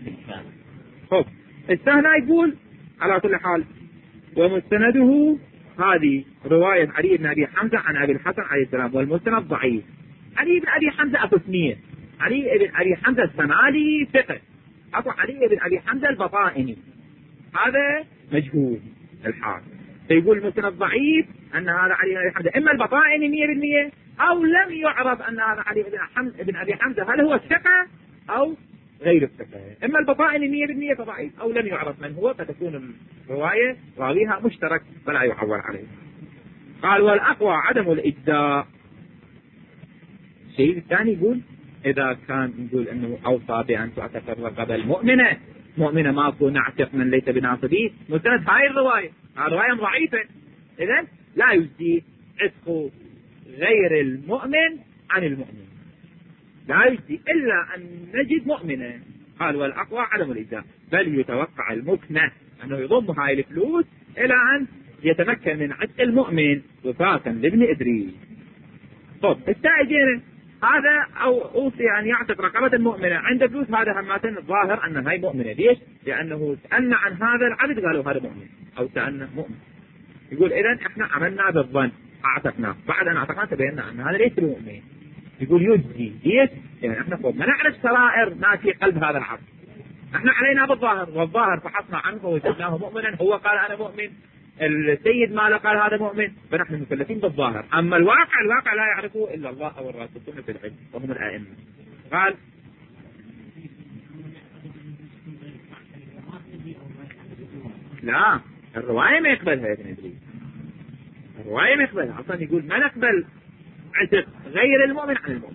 السهل يقول على كل حال ومستنده هذه رواية علي بن أبي حمزة عن أبي الحسن عليه السلام، والمستند ضعيف. علي بن أبي حمزة أقسمية، علي بن أبي حمزة السمالي ثقة، علي بن أبي حمزة البطائني هذا مجهول الحال. فيقول المستند ضعيف أن هذا علي بن أبي حمزة إما البطائني 100% أو لم يعرف أن هذا علي بن أبي حمزة هل هو الثقة أو غير الثقة. إما البطائني 100% فضعيف، أو لم يعرف من هو فتكون الرواية راويها مشترك فلا يعول عليه. قال والأقوى عدم الإجزاء. الشيء الثاني يقول إذا كان يقول أنه أوصى بأن تعتق الرقبة المؤمنة ما أكون نعتق من ليس بناصبيه، مستند هاي الرواية ضعيفة، إذن لا يجزي عتق غير المؤمن عن المؤمن، لا يجزي إلا أن نجد مؤمنة. قال والأقوى عدم الإجزاء، بل يتوقع المكنة أنه يضم هاي الفلوس إلى أن يتمكن من عتق المؤمن وفاة لابن إدريس. السائجين هذا أو أوصي أن يعتق رقبة المؤمنة عند فلوس، هذا هماتن الظاهر أن هاي مؤمنة. ليش؟ لأنه سألنا عن هذا العبد قالوا هذا مؤمن أو سألنا مؤمن. يقول إذن إحنا عملنا بالظن أعتقناه، بعد أن أعتقنا تبينا أن هذا ليس بمؤمن. يقول يجزي. ليش؟ يعني إحنا فوق ما نعرف سرائر ما في قلب هذا العبد، إحنا علينا بالظاهر، والظاهر فحصنا عنه ووجدناه مؤمنا، هو قال أنا مؤمن، السيد ما قال هذا مؤمن، فنحن مكلفين بالظاهر. أما الواقع لا يعرفه إلا الله أو الراسخون في العلم وهم الأئمة. قال لا، الرواية ما يقبلها يا ابن إدريس، الرواية ما يقبلها أصلا. يقول ما نقبل عتق غير المؤمن عن المؤمن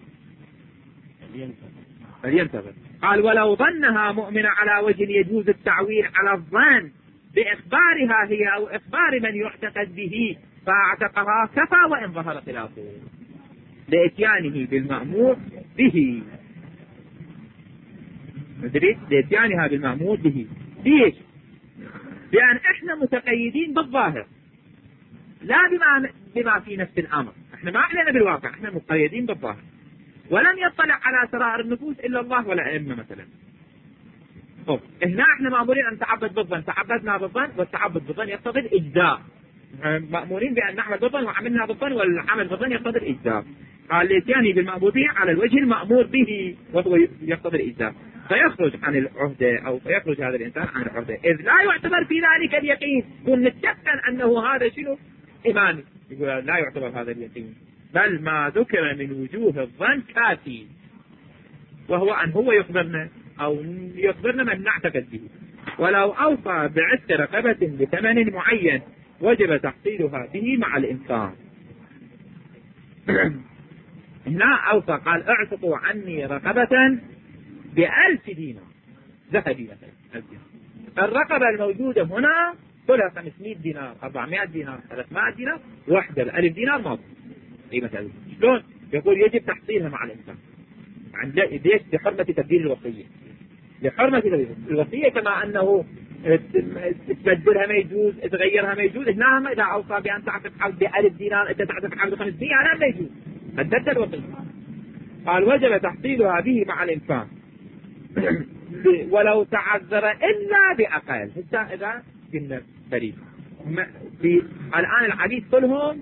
فلينتظر. قال ولو ظنها مؤمنة على وجه يجوز التعويل على الظن بإخبارها هي أو إخبار من يعتقد به فاعتقها كفى وإن ظهر خلافه لإتيانه بالمأمور به. لإتيانها بالمأمور به. ليش؟ لأن إحنا متقيدين بالظاهر لا بما في نفس الأمر، إحنا ما علينا بالواقع، إحنا متقيدين بالظاهر. ولم يطلع على سرائر النفوس إلا الله ولا أئمة مثلا. هنا احنا مأمورين أن نتعبد بالظن، تعبدنا بالظن، والتعبد بالظن يقتضي الإجزاء. مأمورين بأن نعمل بالظن وعملنا بالظن، والعمل بالظن يقتضي الإجزاء. قال ليتياني بالمأمور به على الوجه المأمور به وهو يقتضي الإجزاء، فيخرج عن العهدة أو فيخرج هذا الإنسان عن العهدة، إذ لا يعتبر في ذلك اليقين. يقول نتيقن أنه هذا شنو إيماني، يقول لا يعتبر هذا اليقين، بل ما ذكر من وجوه الظن كافي، وهو أن هو يخبرنا أو يخبرنا من نعتقد به. ولو أوصى بعتق رقبة بثمن معين وجب تحصيلها به مع الإنسان. هنا أوصى قال اعتقوا عني رقبة ب1000 دينار ذهبي مثلا. الرقبة الموجودة هنا كلها 500 دينار 400 دينار 300 دينار، وحدة 1000 دينار ما قيمة. شلون؟ يقول يجب تحصيلها مع الإنسان. ليش؟ لحرمة تبديل الوصية، لحرمة الوصية، كما أنه تبدلها ما يجوز، تغيرها ما يجوز. هنا إذا أوصى بأن تعتق حق ب1000 دينار أنت تعتق حق ب500 هذا ما يجوز، بدلت الوصية. قال وجب تحصيلها به مع الإنسان ولو تعذر إلا بأقل. إذا كنا بريد الآن الحديث كلهم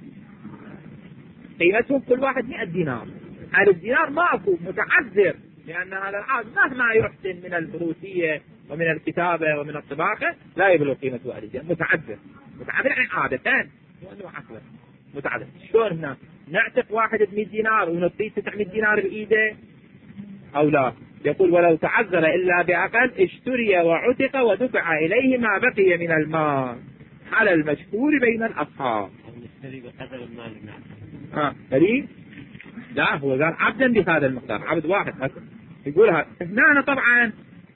قيمتهم كل واحد 100 دينار، 1000 دينار ماكو متعذر، لأن هذا العاد مهما يحسن من الفروسية ومن الكتابة ومن الطباخة لا يبلغ قيمته 1000 دينار. متعذر يعني عادة وأنه عقلا متعذر. شلون هنا نعتق واحد ب100 دينار ونعطيه 900 دينار بإيده أو لا؟ يقول ولو تعذر إلا بأقل اشتري وعتق ودفع إليه ما بقي من المال على المشهور بين الأصحاب. فريق لا هو قال عبدا بهذا المقدار، عبد واحد يقولها هنا طبعا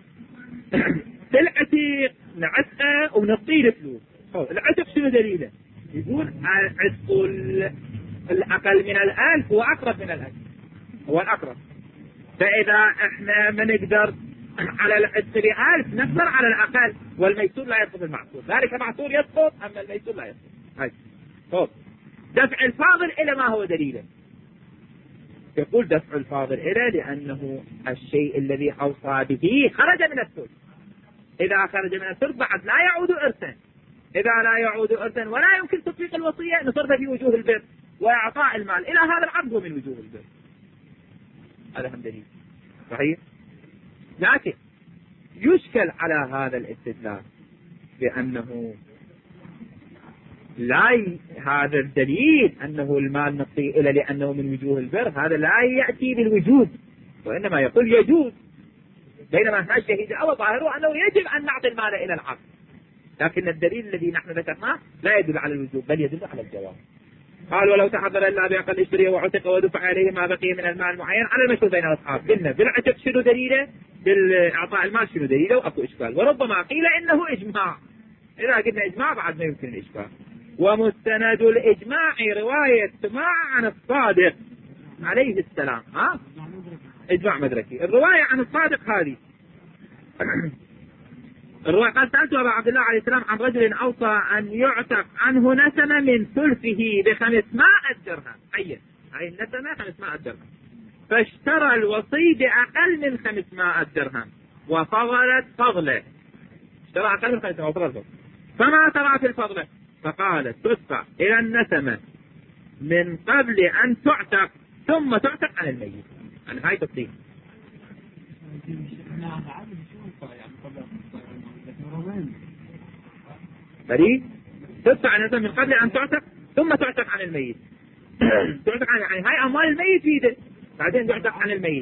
العتق نعتقه ونعطيه الفلوس. العتق شنو دليله؟ يقول عتق الأقل من 1000 هو أقرب من 1000، هو الأقرب. فإذا احنا ما نقدر على العتق ب1000 نقدر على الأقل، والميسور لا يسقط المعسور، ذلك معسور يسقط أما الميسور لا يسقط. هاي دفع الفاضل إلى ما هو دليله؟ يقول دفع الفاضل إلى لأنه الشيء الذي أوصى به خرج من الثلث. إذا خرج من الثلث بعد لا يعود إرثا، إذا لا يعود إرثا ولا يمكن تطبيق الوصية نصرف في وجوه البر وإعطاء المال إلى هذا العقد من وجوه البر. هذا هم دليل صحيح. لكن يشكل على هذا الاستدلال بأنه هذا الدليل أنه المال نعطيه إلى لأنه من وجوه البر، هذا لا يأتي بالوجود وإنما يقول يجوز، بينما هنا الشهيد أو ظاهره أنه يجب أن نعطي المال إلى العقد. لكن الدليل الذي نحن ذكرناه لا يدل على الوجوب بل يدل على الجواز. قال ولو تعذر إلا بأقل اشتري وعتق ودفع عليه ما بقي من المال المعين على المشهور بين الأصحاب. قلنا بالعتق شنو دليله؟ بالإعطاء المال شنو دليله؟ وأكو إشكال. وربما قيل إنه إجماع، إذا قلنا إجماع بعد ما يمكن الإشكال. ومستند الإجماع رواية سماع عن الصادق عليه السلام. إجماع مدركي. الرواية عن الصادق هذه الرواية قال سألت أبا عبد الله عليه السلام عن رجل أوصى أن يعتق عنه نسمة من ثلثه ب500 درهم. أي النسمة 500 درهم، فاشترى الوصي بأقل من 500 درهم وفضلت فضله. اشترى أقل من 500 وفضلت، فما ترى في الفضله؟ فقالت تدفع إلى النسمة من قبل أن تعتق ثم تعتق عن الميت. عن هاي تفصيل. فريق تدفع النسمة من قبل أن تعتق ثم تعتق عن الميت. تعتق عن يعني هاي أموال الميت في بعدين تعتق عن الميت.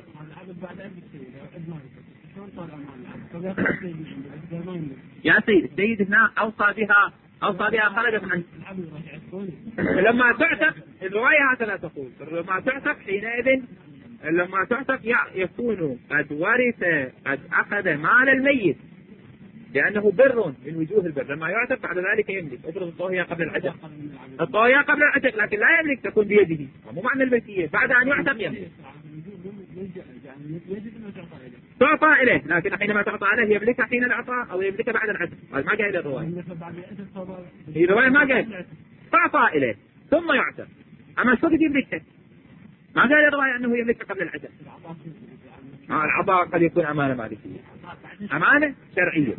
يا سيد السيد هنا أوصى بها خرجت عن لما تعتق. الرواية هكذا تقول لما تعتق حينئذ لما تعتق يكون قد ورث قد أخذ مال الميت لأنه بر من وجوه البر. لما يعتق بعد ذلك يملك. افرض الطاهية قبل العتق، الطاهية قبل العتق لكن لا يملك، تكون بيده، مو معنى الملكية. بعد أن يعتق يملك تعطى إليه، لكن حينما تعطى عليه يملك حين الإعطاء أو يملك بعد العتق. ما قال الرواية، هي الرواية ما قال تعطى إليه ثم يعتق، أما شو يملكه؟ ما قال الرواية أنه يملك قبل العتق. العطاء قد يكون أمانة مالكية، أمانة شرعية.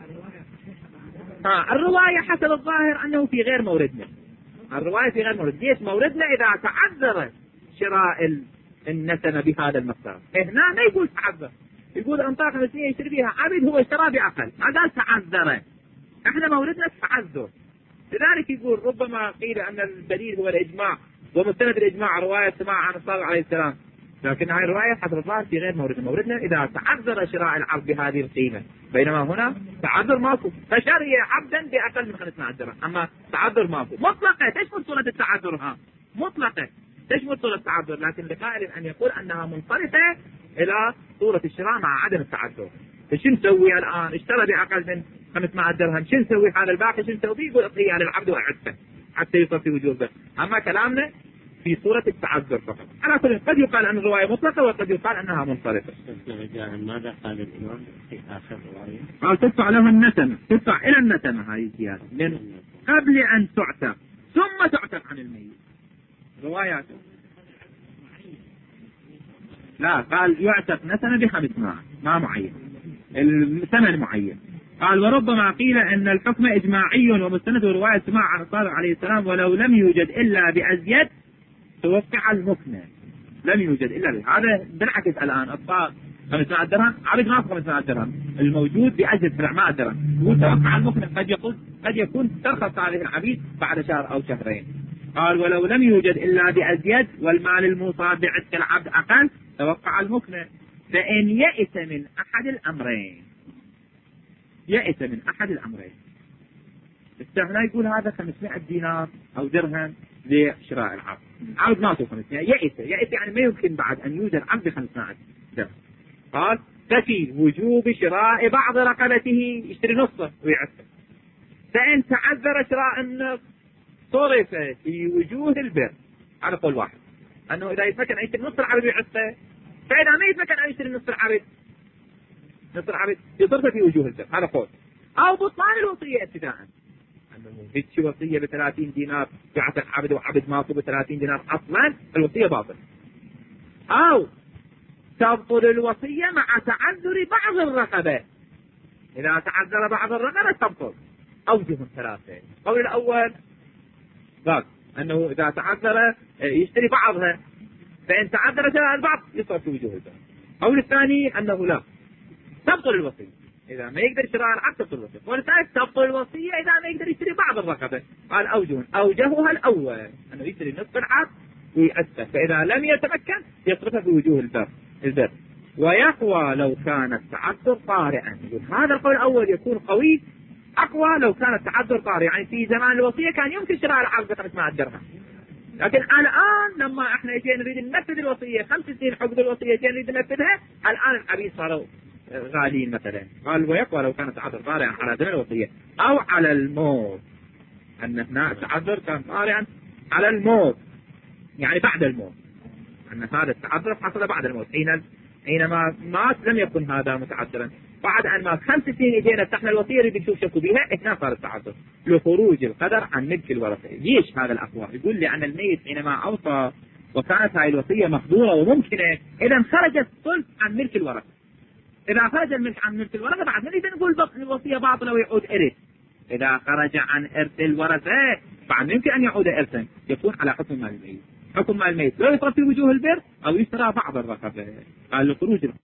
الرواية حسب الظاهر أنه في غير موردنا. الرواية في غير موردنا. ليش موردنا؟ إذا تعذر شراء النسمة بهذا المقدار. هنا ما يقول تعذر، يقول أنطاق نسمية يشتري بها عبد هو اشترى بأقل، ما قال تعذر. احنا موردنا التعذر، لذلك يقول ربما قيل أن الدليل هو الإجماع ومستند الإجماع رواية سماع عن الصادق عليه السلام، لكن هاي الرواية حسب الظاهر في غير موردنا. موردنا إذا تعذر شراء العبد بهذه القيمة، بينما هنا تعذر ماكو، فشري عبدا بأقل من 500 درهم، أما تعذر ماكو. مطلقة تشمل صورة التعذر، مطلقة تشمل صورة التعذر، لكن لقائل أن يقول أنها منصرفة إلى صورة الشراء مع عدم التعذر. فشو نسوي الآن؟ اشترى بأقل من 500 درهم، شو نسوي هذا الباقي؟ شو نسوي؟ يقول اعطيه للعبد وأعتقه حتى يصير في وجوده. أما كلامنا في صورة التعذر فقط. على كل قد يقال أن الرواية مطلقة وقد يقال أنها منصرفة. ماذا قال الإمام في آخر رواية؟ قال تدفع له النسمة، تدفع إلى النسمة هذه الزيادة من قبل أن تعتق ثم تعتق عن الميت. روايات لا، قال يعتق نسمة ب500 ما معين، الثمن معين. قال وربما قيل أن الحكم إجماعي ومستند رواية سماع عن الصادق عليه السلام ولو لم يوجد إلا بأزيد توقع المكنة. لم يوجد إلا هذا بالعكس. الآن الصادق 500 درهم، عبد ما 500 درهم، الموجود بأزيد 700 درهم، وتوقع المكنة. قد يكون ترخص هذه العبيد بعد شهر أو شهرين. قال ولو لم يوجد إلا بأزيد والمال الموصى بعتق العبد أقل توقع المكنة. فإن يئس من أحد الأمرين، يئس من أحد الأمرين، هنا يقول هذا 500 دينار أو درهم لشراء العبد، عبد ماته 500، يئس يعني ما يمكن بعد أن يوجد عبد 500 درهم. قال ففي وجوب شراء بعض رقبته، يشتري نصه ويعتق. فإن تعذر شراء النصف صرف في وجوه البر. على قول واحد أنه إذا يتمكن أن يشتري نصف العبد ويعتقه، فإذا ما يتمكن أن يشتري نصف العبد يصرف في وجوه البر. هذا قول. أو بطلان الوصية ابتداء، أنه هيك وصية ب30 دينار يعتق عبد وعبد ماته ب30 دينار، أصلا الوصية باطل. أو تبطل الوصية مع تعذر بعض الرقبة، إذا تعذر بعض الرقبة تبطل. أوجه 3. قول الأول قال أنه إذا تعذر يشتري بعضها، فإن تعذر شراء البعض يصرف في وجوه البر. قول الثاني أنه لا، تبطل الوصية إذا ما يقدر شراء العبد تبطل الوصية. والثالث تبطل الوصية إذا ما يقدر يشتري بعض الرقبة. قال أوجهها الأول أنه يشتري نصف العبد ويأثر، فإذا لم يتمكن يصرفها في وجوه البر. ويقوى لو كان التعذر طارئا. هذا القول الأول يكون قوي أقوى لو كان التعذر طارئا، يعني في زمان الوصية كان يمكن شراء العبد ب 500 درهم، لكن الآن لما احنا جينا نريد ننفذ الوصية 5 سنين حقوق الوصية جينا نريد ننفذها، الآن العبيد صاروا غاليين مثلا. قال ويقوى لو كان التعذر طارئا على زمن الوصية أو على الموت، أن هنا التعذر كان طارئا على الموت يعني بعد الموت، أن هذا التعذر حصل بعد الموت. حينما مات لم يكن هذا متعذرا، بعد أن مات 5 سنين اجينا فتحنا الوصية نريد نشوف شكو بها، هنا صار التعذر لخروج القدر عن ملك الورثة. ليش هذا الأقوى؟ يقول لي أن الميت حينما أوصى وكانت هاي الوصية مقدورة وممكنة، إذا خرج الثلث عن ملك الورثة. إذا خرج الملك عن ملك الورثة بعد نريد نقول الوصية باطلة ويعود إرث. إذا خرج عن إرث الورثة بعد يمكن أن يعود إرثا، يكون على حكم مال الميت. حكم مال الميت لا يصرف في وجوه البر أو يشترى بعض الرقبة. قال لخروج